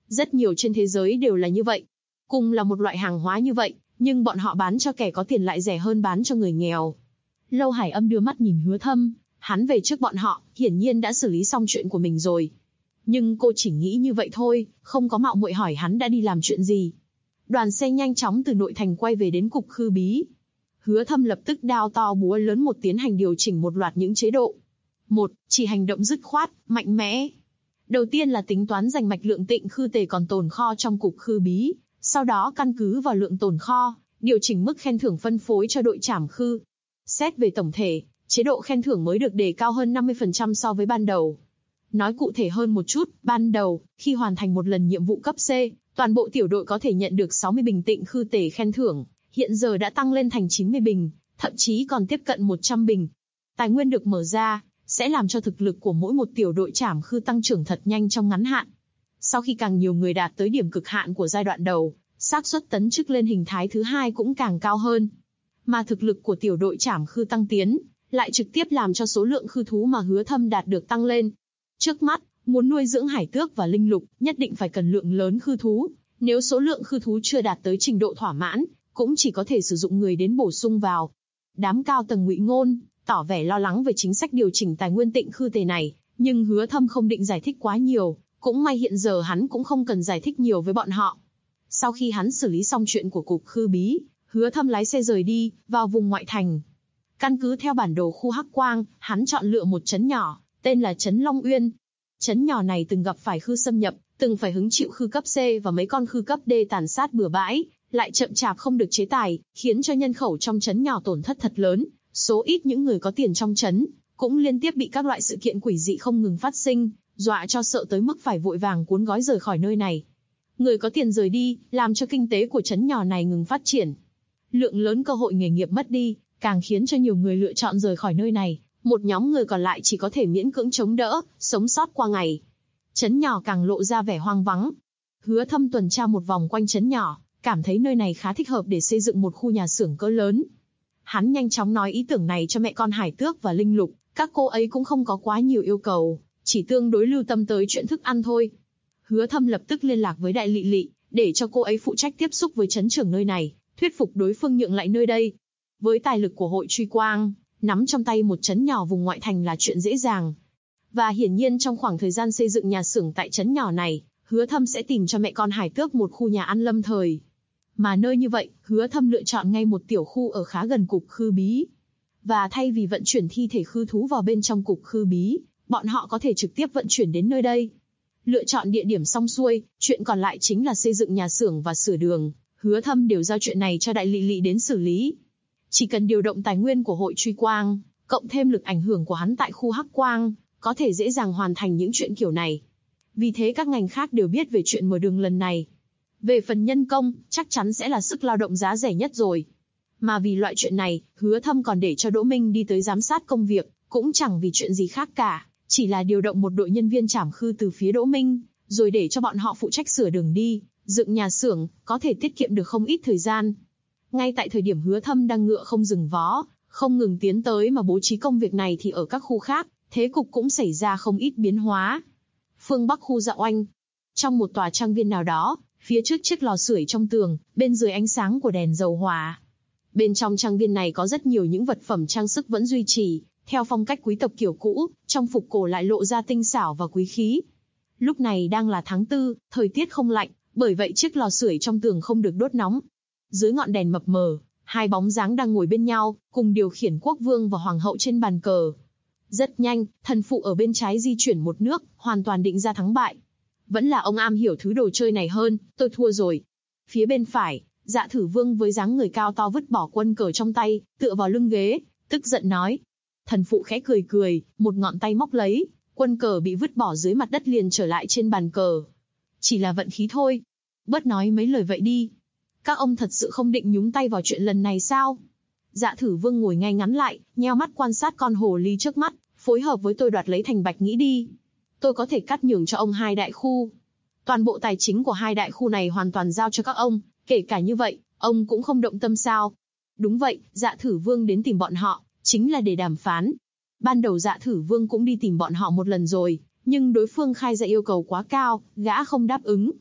Rất nhiều trên thế giới đều là như vậy. Cùng là một loại hàng hóa như vậy, nhưng bọn họ bán cho kẻ có tiền lại rẻ hơn bán cho người nghèo. Lâu Hải Âm đưa mắt nhìn Hứa Thâm, hắn về trước bọn họ, hiển nhiên đã xử lý xong chuyện của mình rồi. Nhưng cô chỉ nghĩ như vậy thôi, không có mạo muội hỏi hắn đã đi làm chuyện gì. Đoàn xe nhanh chóng từ nội thành quay về đến cục Khư Bí. Hứa Thâm lập tức đao to búa lớn một tiến hành điều chỉnh một loạt những chế độ. Một, chỉ hành động dứt khoát, mạnh mẽ. Đầu tiên là tính toán giành mạch lượng tịnh khư tề còn tồn kho trong cục Khư Bí, sau đó căn cứ vào lượng tồn kho, điều chỉnh mức khen thưởng phân phối cho đội trảm khư. Xét về tổng thể, chế độ khen thưởng mới được đề cao hơn 50% so với ban đầu. Nói cụ thể hơn một chút, ban đầu, khi hoàn thành một lần nhiệm vụ cấp C, toàn bộ tiểu đội có thể nhận được 60 bình tịnh khư tề khen thưởng, hiện giờ đã tăng lên thành 90 bình, thậm chí còn tiếp cận 100 bình. Tài nguyên được mở ra, sẽ làm cho thực lực của mỗi một tiểu đội trảm khư tăng trưởng thật nhanh trong ngắn hạn. Sau khi càng nhiều người đạt tới điểm cực hạn của giai đoạn đầu, xác suất tấn chức lên hình thái thứ hai cũng càng cao hơn. Mà thực lực của tiểu đội trảm khư tăng tiến, lại trực tiếp làm cho số lượng khư thú mà Hứa Thâm đạt được tăng lên. Trước mắt, muốn nuôi dưỡng hải tước và linh lục, nhất định phải cần lượng lớn khư thú. Nếu số lượng khư thú chưa đạt tới trình độ thỏa mãn, cũng chỉ có thể sử dụng người đến bổ sung vào. Đám cao tầng ngụy ngôn, tỏ vẻ lo lắng về chính sách điều chỉnh tài nguyên tịnh khư tề này, nhưng Hứa Thâm không định giải thích quá nhiều, cũng may hiện giờ hắn cũng không cần giải thích nhiều với bọn họ. Sau khi hắn xử lý xong chuyện của cục Khư Bí, Hứa Thâm lái xe rời đi, vào vùng ngoại thành. Căn cứ theo bản đồ khu Hắc Quang, hắn chọn lựa một trấn nhỏ, tên là trấn Long Uyên. Trấn nhỏ này từng gặp phải khư xâm nhập, từng phải hứng chịu khư cấp C và mấy con khư cấp D tàn sát bừa bãi, lại chậm chạp không được chế tài, khiến cho nhân khẩu trong trấn nhỏ tổn thất thật lớn. Số ít những người có tiền trong trấn cũng liên tiếp bị các loại sự kiện quỷ dị không ngừng phát sinh, dọa cho sợ tới mức phải vội vàng cuốn gói rời khỏi nơi này. Người có tiền rời đi, làm cho kinh tế của trấn nhỏ này ngừng phát triển. Lượng lớn cơ hội nghề nghiệp mất đi, càng khiến cho nhiều người lựa chọn rời khỏi nơi này. Một nhóm người còn lại chỉ có thể miễn cưỡng chống đỡ, sống sót qua ngày. Trấn nhỏ càng lộ ra vẻ hoang vắng. Hứa Thâm tuần tra một vòng quanh trấn nhỏ, cảm thấy nơi này khá thích hợp để xây dựng một khu nhà xưởng cỡ lớn. Hắn nhanh chóng nói ý tưởng này cho mẹ con hải tước và linh lục, các cô ấy cũng không có quá nhiều yêu cầu, chỉ tương đối lưu tâm tới chuyện thức ăn thôi. Hứa Thâm lập tức liên lạc với Đại Lị Lị, để cho cô ấy phụ trách tiếp xúc với trấn trưởng nơi này, thuyết phục đối phương nhượng lại nơi đây. Với tài lực của hội truy quang, nắm trong tay một trấn nhỏ vùng ngoại thành là chuyện dễ dàng. Và hiển nhiên trong khoảng thời gian xây dựng nhà xưởng tại trấn nhỏ này, Hứa Thâm sẽ tìm cho mẹ con hải tước một khu nhà ăn lâm thời. Mà nơi như vậy, Hứa Thâm lựa chọn ngay một tiểu khu ở khá gần cục Khư Bí. Và thay vì vận chuyển thi thể khư thú vào bên trong cục Khư Bí, bọn họ có thể trực tiếp vận chuyển đến nơi đây. Lựa chọn địa điểm xong xuôi, chuyện còn lại chính là xây dựng nhà xưởng và sửa đường. Hứa Thâm đều giao chuyện này cho Đại Lị Lị đến xử lý. Chỉ cần điều động tài nguyên của hội truy quang, cộng thêm lực ảnh hưởng của hắn tại khu Hắc Quang, có thể dễ dàng hoàn thành những chuyện kiểu này. Vì thế các ngành khác đều biết về chuyện mở đường lần này. Về phần nhân công, chắc chắn sẽ là sức lao động giá rẻ nhất rồi. Mà vì loại chuyện này, Hứa Thâm còn để cho Đỗ Minh đi tới giám sát công việc, cũng chẳng vì chuyện gì khác cả, chỉ là điều động một đội nhân viên trảm khư từ phía Đỗ Minh, rồi để cho bọn họ phụ trách sửa đường đi, dựng nhà xưởng, có thể tiết kiệm được không ít thời gian. Ngay tại thời điểm Hứa Thâm đang ngựa không dừng vó, không ngừng tiến tới mà bố trí công việc này thì ở các khu khác, thế cục cũng xảy ra không ít biến hóa. Phương Bắc khu Dạ Oanh, trong một tòa trang viên nào đó, phía trước chiếc lò sưởi trong tường, bên dưới ánh sáng của đèn dầu hỏa. Bên trong trang viên này có rất nhiều những vật phẩm trang sức vẫn duy trì, theo phong cách quý tộc kiểu cũ, trong phục cổ lại lộ ra tinh xảo và quý khí. Lúc này đang là tháng 4, thời tiết không lạnh, bởi vậy chiếc lò sưởi trong tường không được đốt nóng. Dưới ngọn đèn mập mờ, hai bóng dáng đang ngồi bên nhau, cùng điều khiển quốc vương và hoàng hậu trên bàn cờ. Rất nhanh, thần phụ ở bên trái di chuyển một nước, hoàn toàn định ra thắng bại. Vẫn là ông am hiểu thứ đồ chơi này hơn, tôi thua rồi. Phía bên phải, Dạ Thử Vương với dáng người cao to vứt bỏ quân cờ trong tay, tựa vào lưng ghế, tức giận nói. Thần phụ khẽ cười cười, một ngọn tay móc lấy, quân cờ bị vứt bỏ dưới mặt đất liền trở lại trên bàn cờ. Chỉ là vận khí thôi. Bớt nói mấy lời vậy đi. Các ông thật sự không định nhúng tay vào chuyện lần này sao? Dạ Thử Vương ngồi ngay ngắn lại, nheo mắt quan sát con hồ ly trước mắt, phối hợp với tôi đoạt lấy thành Bạch Nghĩ đi. Tôi có thể cắt nhường cho ông hai đại khu. Toàn bộ tài chính của hai đại khu này hoàn toàn giao cho các ông, kể cả như vậy, ông cũng không động tâm sao? Đúng vậy, Dạ Thử Vương đến tìm bọn họ, chính là để đàm phán. Ban đầu Dạ Thử Vương cũng đi tìm bọn họ một lần rồi, nhưng đối phương khai ra yêu cầu quá cao, gã không đáp ứng.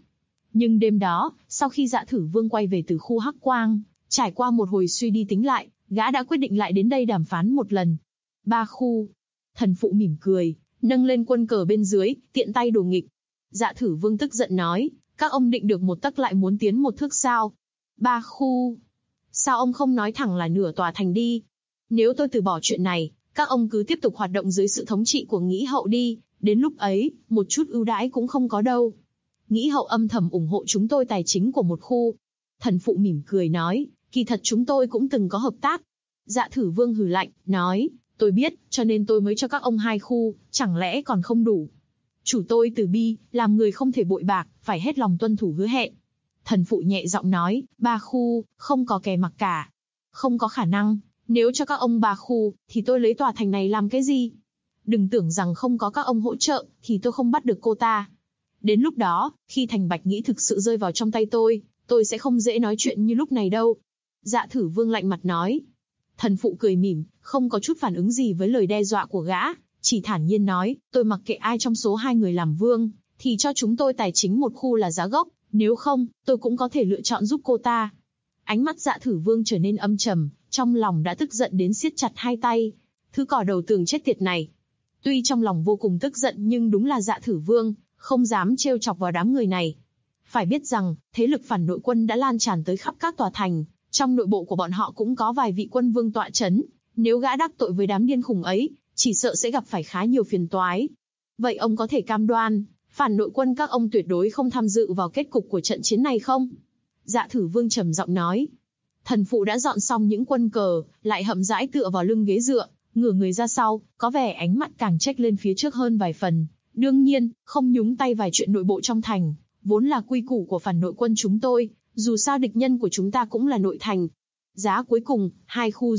Nhưng đêm đó, sau khi Dạ Thử Vương quay về từ khu Hắc Quang, trải qua một hồi suy đi tính lại, gã đã quyết định lại đến đây đàm phán một lần. 3 khu. Thần phụ mỉm cười, nâng lên quân cờ bên dưới, tiện tay đùa nghịch. Dạ Thử Vương tức giận nói, các ông định được một tấc lại muốn tiến một thước sao? 3 khu. Sao ông không nói thẳng là nửa tòa thành đi? Nếu tôi từ bỏ chuyện này, các ông cứ tiếp tục hoạt động dưới sự thống trị của Nghĩ Hậu đi, đến lúc ấy, một chút ưu đãi cũng không có đâu. Nghĩ Hậu âm thầm ủng hộ chúng tôi tài chính của một khu. Thần phụ mỉm cười nói, kỳ thật chúng tôi cũng từng có hợp tác. Dạ Thử Vương hừ lạnh, nói, tôi biết, cho nên tôi mới cho các ông 2 khu, chẳng lẽ còn không đủ. Chủ tôi từ bi, làm người không thể bội bạc, phải hết lòng tuân thủ hứa hẹn. Thần phụ nhẹ giọng nói, 3 khu, không có kẻ mặc cả. Không có khả năng, nếu cho các ông 3 khu, thì tôi lấy tòa thành này làm cái gì? Đừng tưởng rằng không có các ông hỗ trợ, thì tôi không bắt được cô ta. Đến lúc đó, khi thành Bạch Nghĩ thực sự rơi vào trong tay tôi sẽ không dễ nói chuyện như lúc này đâu. Dạ Thử Vương lạnh mặt nói. Thần phụ cười mỉm, không có chút phản ứng gì với lời đe dọa của gã, chỉ thản nhiên nói, tôi mặc kệ ai trong số 2 người làm vương, thì cho chúng tôi tài chính một khu là giá gốc, nếu không, tôi cũng có thể lựa chọn giúp cô ta. Ánh mắt Dạ Thử Vương trở nên âm trầm, trong lòng đã tức giận đến siết chặt hai tay. Thứ cỏ đầu tường chết tiệt này. Tuy trong lòng vô cùng tức giận nhưng đúng là Dạ Thử Vương, không dám trêu chọc vào đám người này. Phải biết rằng, thế lực phản nội quân đã lan tràn tới khắp các tòa thành, trong nội bộ của bọn họ cũng có vài vị quân vương tọa chấn. Nếu gã đắc tội với đám điên khùng ấy, chỉ sợ sẽ gặp phải khá nhiều phiền toái. Vậy ông có thể cam đoan, phản nội quân các ông tuyệt đối không tham dự vào kết cục của trận chiến này không? Dạ Thử Vương trầm giọng nói. Thần phụ đã dọn xong những quân cờ, lại hậm rãi tựa vào lưng ghế dựa, ngửa người ra sau, có vẻ ánh mắt càng chếch lên phía trước hơn vài phần. Đương nhiên, không nhúng tay vào chuyện nội bộ trong thành, vốn là quy củ của phản nội quân chúng tôi, dù sao địch nhân của chúng ta cũng là nội thành. Giá cuối cùng, 2,5 khu.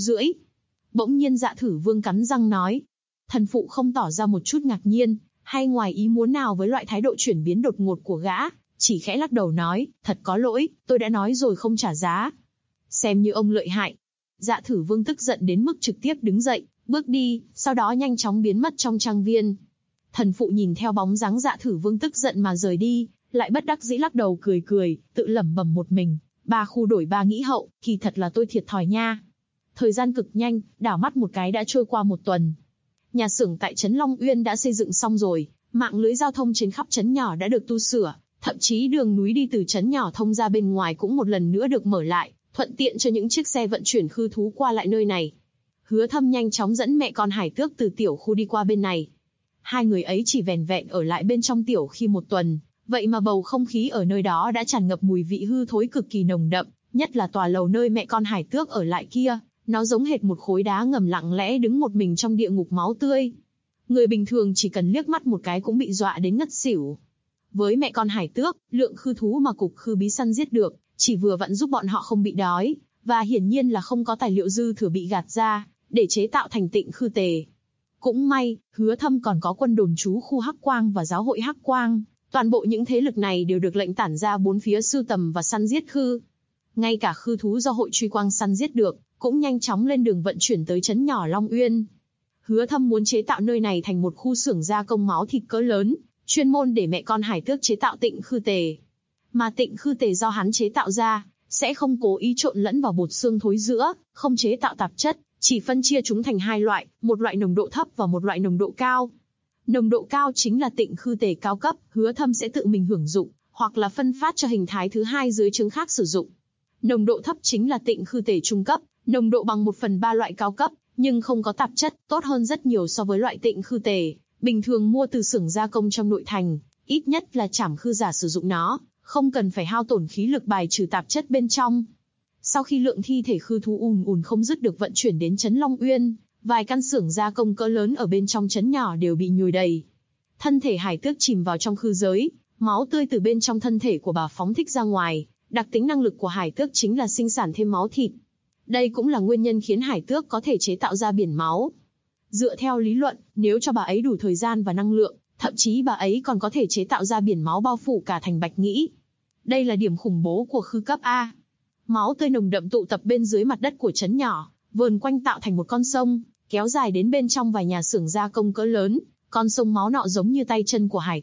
Bỗng nhiên Dạ Thử Vương cắn răng nói. Thần phụ không tỏ ra một chút ngạc nhiên, hay ngoài ý muốn nào với loại thái độ chuyển biến đột ngột của gã, chỉ khẽ lắc đầu nói, thật có lỗi, tôi đã nói rồi không trả giá. Xem như ông lợi hại. Dạ Thử Vương tức giận đến mức trực tiếp đứng dậy, bước đi, sau đó nhanh chóng biến mất trong trang viên. Thần phụ nhìn theo bóng dáng Dạ Thử Vương tức giận mà rời đi, lại bất đắc dĩ lắc đầu cười, tự lẩm bẩm một mình, 3 khu đổi 3 Nghĩ Hậu, kỳ thật là tôi thiệt thòi nha. Thời gian cực nhanh, đảo mắt một cái đã trôi qua 1 tuần. Nhà xưởng tại trấn Long Uyên đã xây dựng xong rồi, mạng lưới giao thông trên khắp trấn nhỏ đã được tu sửa, thậm chí đường núi đi từ trấn nhỏ thông ra bên ngoài cũng một lần nữa được mở lại, thuận tiện cho những chiếc xe vận chuyển khư thú qua lại nơi này. Hứa Thâm nhanh chóng dẫn mẹ con Hải Tước từ tiểu khu đi qua bên này. 2 người ấy chỉ vẻn vẹn ở lại bên trong tiểu khi 1 tuần, vậy mà bầu không khí ở nơi đó đã tràn ngập mùi vị hư thối cực kỳ nồng đậm, nhất là tòa lầu nơi mẹ con Hải Tước ở lại kia, nó giống hệt một khối đá ngầm lặng lẽ đứng một mình trong địa ngục máu tươi. Người bình thường chỉ cần liếc mắt một cái cũng bị dọa đến ngất xỉu. Với mẹ con Hải Tước, lượng khư thú mà cục khư bí săn giết được, chỉ vừa vặn giúp bọn họ không bị đói, và hiển nhiên là không có tài liệu dư thừa bị gạt ra, để chế tạo thành Tịnh Khư Tề. Cũng may, Hứa Thâm còn có quân đồn trú khu Hắc Quang và giáo hội Hắc Quang, toàn bộ những thế lực này đều được lệnh tản ra 4 phía sưu tầm và săn giết khư. Ngay cả khư thú do hội truy quang săn giết được, cũng nhanh chóng lên đường vận chuyển tới trấn nhỏ Long Uyên. Hứa Thâm muốn chế tạo nơi này thành một khu xưởng gia công máu thịt cỡ lớn, chuyên môn để mẹ con Hải Tước chế tạo Tịnh Khư Tề. Mà Tịnh Khư Tề do hắn chế tạo ra, sẽ không cố ý trộn lẫn vào bột xương thối giữa, không chế tạo tạp chất, chỉ phân chia chúng thành 2 loại, một loại nồng độ thấp và một loại nồng độ cao. Nồng độ cao chính là Tịnh Khư Tề cao cấp, Hứa Thâm sẽ tự mình hưởng dụng, hoặc là phân phát cho hình thái thứ 2 dưới trướng khác sử dụng. Nồng độ thấp chính là Tịnh Khư Tề trung cấp, nồng độ bằng 1/3 loại cao cấp, nhưng không có tạp chất, tốt hơn rất nhiều so với loại Tịnh Khư Tề bình thường mua từ xưởng gia công trong nội thành, ít nhất là trảm khư giả sử dụng nó, không cần phải hao tổn khí lực bài trừ tạp chất bên trong. Sau khi lượng thi thể khư thú ùn không dứt được vận chuyển đến trấn Long Uyên, vài căn xưởng gia công cỡ lớn ở bên trong trấn nhỏ đều bị nhồi đầy. Thân thể Hải Tước chìm vào trong khư giới, máu tươi từ bên trong thân thể của bà phóng thích ra ngoài, đặc tính năng lực của Hải Tước chính là sinh sản thêm máu thịt. Đây cũng là nguyên nhân khiến Hải Tước có thể chế tạo ra biển máu. Dựa theo lý luận, nếu cho bà ấy đủ thời gian và năng lượng, thậm chí bà ấy còn có thể chế tạo ra biển máu bao phủ cả thành Bạch Nghĩ. Đây là điểm khủng bố của khư cấp A. Máu tươi nồng đậm tụ tập bên dưới mặt đất của trấn nhỏ, vờn quanh tạo thành một con sông, kéo dài đến bên trong vài nhà xưởng gia công cỡ lớn. Con sông máu nọ giống như tay chân của Hải Tước,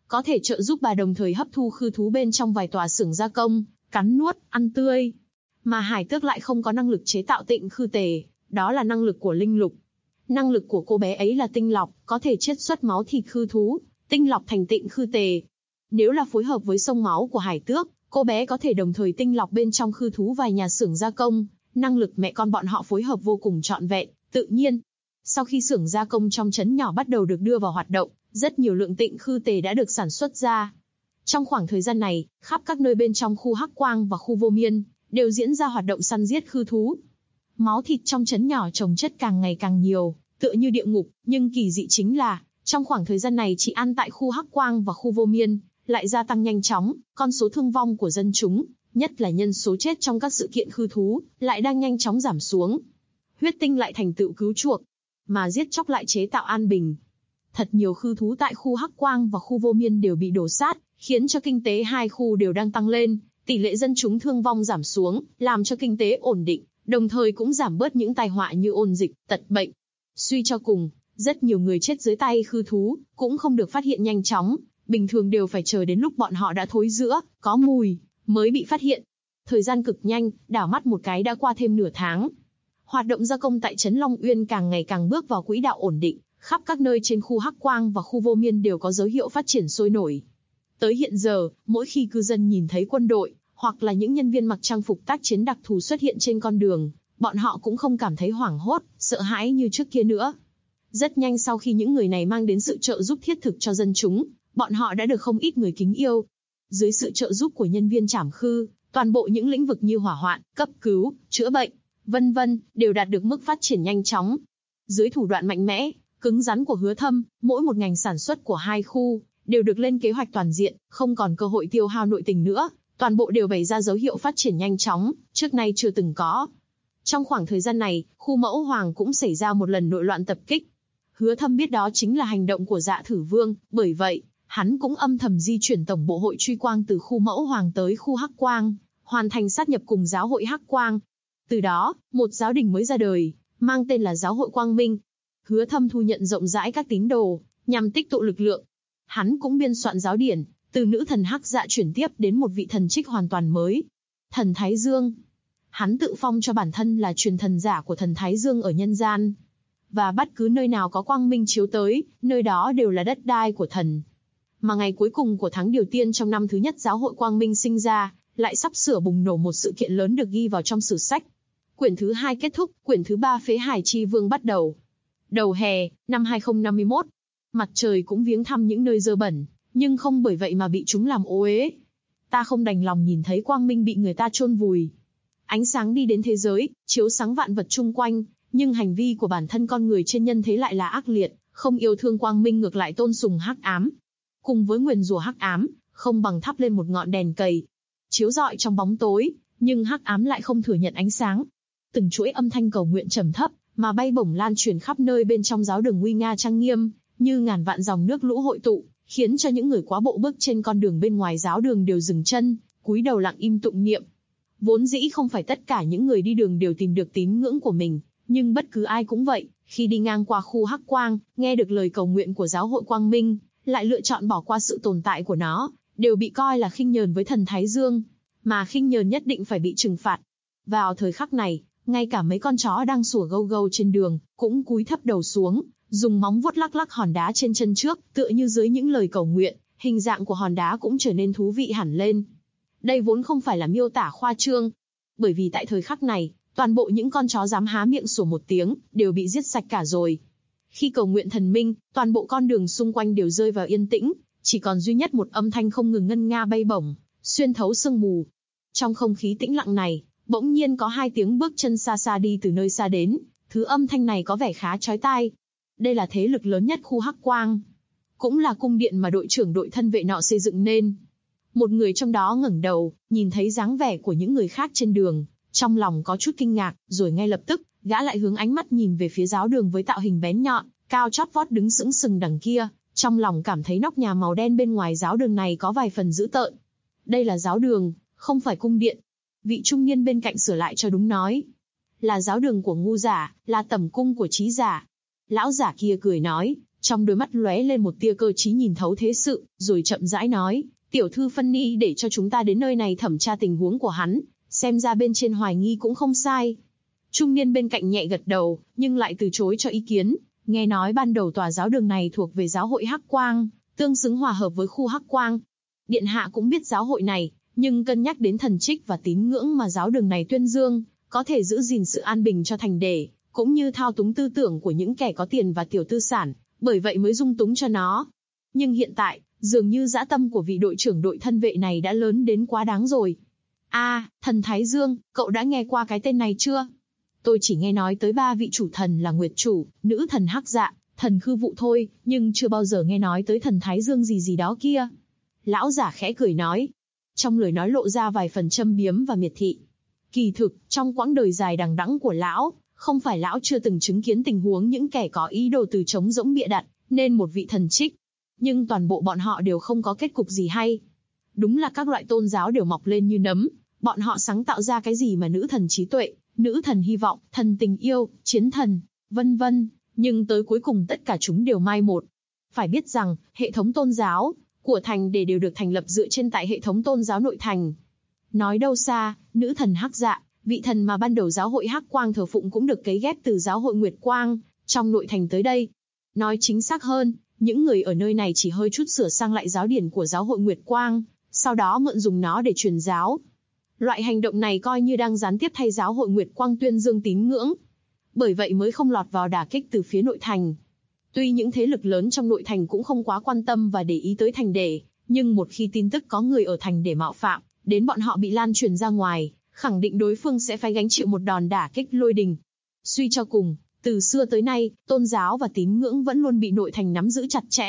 có thể trợ giúp bà đồng thời hấp thu khư thú bên trong vài tòa xưởng gia công, cắn nuốt, ăn tươi. Mà Hải Tước lại không có năng lực chế tạo tịnh khư tề, đó là năng lực của linh lục. Năng lực của cô bé ấy là tinh lọc, có thể chiết xuất máu thịt khư thú, tinh lọc thành tịnh khư tề. Nếu là phối hợp với sông máu của Hải Tước, cô bé có thể đồng thời tinh lọc bên trong khư thú vài nhà xưởng gia công, năng lực mẹ con bọn họ phối hợp vô cùng trọn vẹn, tự nhiên. Sau khi xưởng gia công trong trấn nhỏ bắt đầu được đưa vào hoạt động, rất nhiều lượng tịnh khư tề đã được sản xuất ra. Trong khoảng thời gian này, khắp các nơi bên trong khu Hắc Quang và khu Vô Miên, đều diễn ra hoạt động săn giết khư thú. Máu thịt trong trấn nhỏ chồng chất càng ngày càng nhiều, tựa như địa ngục, nhưng kỳ dị chính là, trong khoảng thời gian này chỉ ăn tại khu Hắc Quang và khu Vô Miên, lại gia tăng nhanh chóng, con số thương vong của dân chúng, nhất là nhân số chết trong các sự kiện khư thú, lại đang nhanh chóng giảm xuống. Huyết tinh lại thành tựu cứu chuộc, mà giết chóc lại chế tạo an bình. Thật nhiều khư thú tại khu Hắc Quang và khu Vô Miên đều bị đổ sát, khiến cho kinh tế hai khu đều đang tăng lên, tỷ lệ dân chúng thương vong giảm xuống, làm cho kinh tế ổn định, đồng thời cũng giảm bớt những tai họa như ôn dịch, tật bệnh. Suy cho cùng, rất nhiều người chết dưới tay khư thú, cũng không được phát hiện nhanh chóng, bình thường đều phải chờ đến lúc bọn họ đã thối rữa, có mùi, mới bị phát hiện. Thời gian cực nhanh, đảo mắt một cái đã qua thêm nửa tháng. Hoạt động gia công tại trấn Long Uyên càng ngày càng bước vào quỹ đạo ổn định, khắp các nơi trên khu Hắc Quang và khu Vô Miên đều có dấu hiệu phát triển sôi nổi. Tới hiện giờ, mỗi khi cư dân nhìn thấy quân đội, hoặc là những nhân viên mặc trang phục tác chiến đặc thù xuất hiện trên con đường, bọn họ cũng không cảm thấy hoảng hốt, sợ hãi như trước kia nữa. Rất nhanh sau khi những người này mang đến sự trợ giúp thiết thực cho dân chúng, bọn họ đã được không ít người kính yêu. Dưới sự trợ giúp của nhân viên trảm khư, toàn bộ những lĩnh vực như hỏa hoạn, cấp cứu, chữa bệnh, vân vân, đều đạt được mức phát triển nhanh chóng. Dưới thủ đoạn mạnh mẽ, cứng rắn của Hứa Thâm, mỗi một ngành sản xuất của hai khu đều được lên kế hoạch toàn diện, không còn cơ hội tiêu hao nội tình nữa, toàn bộ đều bày ra dấu hiệu phát triển nhanh chóng, trước nay chưa từng có. Trong khoảng thời gian này, khu Mẫu Hoàng cũng xảy ra một lần nội loạn tập kích. Hứa Thâm biết đó chính là hành động của Dạ Thử Vương, bởi vậy, hắn cũng âm thầm di chuyển tổng bộ hội truy quang từ khu Mẫu Hoàng tới khu Hắc Quang, hoàn thành sát nhập cùng giáo hội Hắc Quang. Từ đó, một giáo đình mới ra đời, mang tên là Giáo hội Quang Minh. Hứa Thâm thu nhận rộng rãi các tín đồ, nhằm tích tụ lực lượng. Hắn cũng biên soạn giáo điển, từ nữ thần Hắc Dạ chuyển tiếp đến một vị thần trích hoàn toàn mới. Thần Thái Dương. Hắn tự phong cho bản thân là truyền thần giả của thần Thái Dương ở nhân gian. Và bất cứ nơi nào có quang minh chiếu tới, nơi đó đều là đất đai của thần. Mà ngày cuối cùng của tháng Điều Tiên trong năm thứ nhất Giáo hội Quang Minh sinh ra, lại sắp sửa bùng nổ một sự kiện lớn được ghi vào trong sử sách. Quyển thứ 2 kết thúc, quyển thứ 3 Phế Hải Chi Vương bắt đầu. Đầu hè, năm 2051, mặt trời cũng viếng thăm những nơi dơ bẩn, nhưng không bởi vậy mà bị chúng làm ô uế. Ta không đành lòng nhìn thấy quang minh bị người ta chôn vùi. Ánh sáng đi đến thế giới, chiếu sáng vạn vật chung quanh, nhưng hành vi của bản thân con người trên nhân thế lại là ác liệt, không yêu thương quang minh ngược lại tôn sùng hắc ám. Cùng với nguyền rủa hắc ám, không bằng thắp lên một ngọn đèn cầy, chiếu rọi trong bóng tối, nhưng hắc ám lại không thừa nhận ánh sáng. Từng chuỗi âm thanh cầu nguyện trầm thấp, mà bay bổng lan truyền khắp nơi bên trong giáo đường nguy nga trang nghiêm, như ngàn vạn dòng nước lũ hội tụ, khiến cho những người quá bộ bước trên con đường bên ngoài giáo đường đều dừng chân, cúi đầu lặng im tụng niệm. Vốn dĩ không phải tất cả những người đi đường đều tìm được tín ngưỡng của mình, nhưng bất cứ ai cũng vậy, khi đi ngang qua khu Hắc Quang, nghe được lời cầu nguyện của Giáo hội Quang Minh, lại lựa chọn bỏ qua sự tồn tại của nó, đều bị coi là khinh nhờn với thần Thái Dương, mà khinh nhờn nhất định phải bị trừng phạt. Vào thời khắc này, ngay cả mấy con chó đang sủa gâu gâu trên đường, cũng cúi thấp đầu xuống, dùng móng vuốt lắc lắc hòn đá trên chân trước, tựa như dưới những lời cầu nguyện, hình dạng của hòn đá cũng trở nên thú vị hẳn lên. Đây vốn không phải là miêu tả khoa trương, bởi vì tại thời khắc này, toàn bộ những con chó dám há miệng sủa một tiếng, đều bị giết sạch cả rồi. Khi cầu nguyện thần minh, toàn bộ con đường xung quanh đều rơi vào yên tĩnh, chỉ còn duy nhất một âm thanh không ngừng ngân nga bay bổng, xuyên thấu sương mù. Trong không khí tĩnh lặng này, bỗng nhiên có hai tiếng bước chân xa xa đi từ nơi xa đến, thứ âm thanh này có vẻ khá chói tai. Đây là thế lực lớn nhất khu Hắc Quang, cũng là cung điện mà đội trưởng đội thân vệ nọ xây dựng nên. Một người trong đó ngẩng đầu, nhìn thấy dáng vẻ của những người khác trên đường, trong lòng có chút kinh ngạc, rồi ngay lập tức, gã lại hướng ánh mắt nhìn về phía giáo đường với tạo hình bén nhọn, cao chót vót đứng sững sừng đằng kia, trong lòng cảm thấy nóc nhà màu đen bên ngoài giáo đường này có vài phần dữ tợn. Đây là giáo đường, không phải cung điện. Vị trung niên bên cạnh sửa lại cho đúng nói. Là giáo đường của ngu giả, là tẩm cung của trí giả. Lão giả kia cười nói, Trong đôi mắt lóe lên một tia cơ trí nhìn thấu thế sự, rồi chậm rãi nói, tiểu thư phân ni để cho chúng ta đến nơi này thẩm tra tình huống của hắn, xem ra bên trên hoài nghi cũng không sai. Trung niên bên cạnh nhẹ gật đầu, nhưng lại từ chối cho ý kiến, nghe nói ban đầu tòa giáo đường này thuộc về giáo hội Hắc Quang, tương xứng hòa hợp với khu Hắc Quang. Điện hạ cũng biết giáo hội này, nhưng cân nhắc đến thần trích và tín ngưỡng mà giáo đường này tuyên dương, có thể giữ gìn sự an bình cho thành đề, cũng như thao túng tư tưởng của những kẻ có tiền và tiểu tư sản, bởi vậy mới dung túng cho nó. Nhưng hiện tại, dường như dã tâm của vị đội trưởng đội thân vệ này đã lớn đến quá đáng rồi. Thần Thái Dương, cậu đã nghe qua cái tên này chưa? Tôi chỉ nghe nói tới 3 vị chủ thần là Nguyệt Chủ, nữ thần Hắc Dạ, thần Khư Vụ thôi, nhưng chưa bao giờ nghe nói tới thần Thái Dương gì gì đó kia. Lão giả khẽ cười nói. Trong lời nói lộ ra vài phần châm biếm và miệt thị. Kỳ thực, trong quãng đời dài đằng đẵng của lão, không phải lão chưa từng chứng kiến tình huống những kẻ có ý đồ từ trống rỗng bịa đặt, nên một vị thần trích. Nhưng toàn bộ bọn họ đều không có kết cục gì hay. Đúng là các loại tôn giáo đều mọc lên như nấm, bọn họ sáng tạo ra cái gì mà nữ thần trí tuệ, nữ thần hy vọng, thần tình yêu, chiến thần, vân vân, nhưng tới cuối cùng tất cả chúng đều mai một. Phải biết rằng, hệ thống tôn giáo của thành đề đều được thành lập dựa trên tại hệ thống tôn giáo nội thành. Nói đâu xa, nữ thần Hắc Dạ, vị thần mà ban đầu giáo hội Hắc Quang thờ phụng cũng được cấy ghép từ giáo hội Nguyệt Quang, trong nội thành tới đây. Nói chính xác hơn, những người ở nơi này chỉ hơi chút sửa sang lại giáo điển của giáo hội Nguyệt Quang, sau đó mượn dùng nó để truyền giáo. Loại hành động này coi như đang gián tiếp thay giáo hội Nguyệt Quang tuyên dương tín ngưỡng. Bởi vậy mới không lọt vào đả kích từ phía nội thành. Tuy những thế lực lớn trong nội thành cũng không quá quan tâm và để ý tới thành đề, nhưng một khi tin tức có người ở thành để mạo phạm, đến bọn họ bị lan truyền ra ngoài, khẳng định đối phương sẽ phải gánh chịu một đòn đả kích lôi đình. Suy cho cùng, từ xưa tới nay, tôn giáo và tín ngưỡng vẫn luôn bị nội thành nắm giữ chặt chẽ.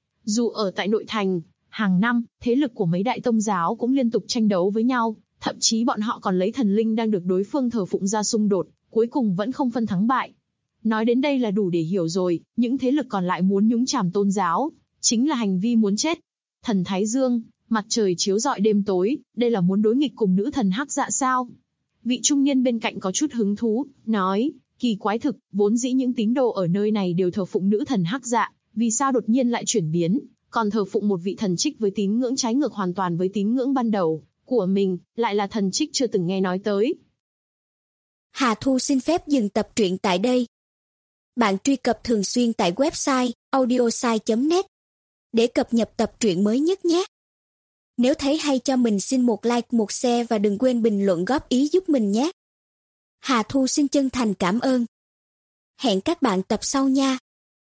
Dù ở tại nội thành, hàng năm, thế lực của mấy đại tông giáo cũng liên tục tranh đấu với nhau, thậm chí bọn họ còn lấy thần linh đang được đối phương thờ phụng ra xung đột, cuối cùng vẫn không phân thắng bại. Nói đến đây là đủ để hiểu rồi, những thế lực còn lại muốn nhúng chàm tôn giáo, chính là hành vi muốn chết. Thần Thái Dương, mặt trời chiếu rọi đêm tối, đây là muốn đối nghịch cùng nữ thần Hắc Dạ sao? Vị trung niên bên cạnh có chút hứng thú, nói, kỳ quái thực, vốn dĩ những tín đồ ở nơi này đều thờ phụng nữ thần Hắc Dạ, vì sao đột nhiên lại chuyển biến, còn thờ phụng một vị thần trích với tín ngưỡng trái ngược hoàn toàn với tín ngưỡng ban đầu của mình, lại là thần trích chưa từng nghe nói tới. Hà Thu xin phép dừng tập truyện tại đây. Bạn truy cập thường xuyên tại website audiosai.net để cập nhật tập truyện mới nhất nhé. Nếu thấy hay cho mình xin một like, một share và đừng quên bình luận góp ý giúp mình nhé. Hà Thu xin chân thành cảm ơn. Hẹn các bạn tập sau nha.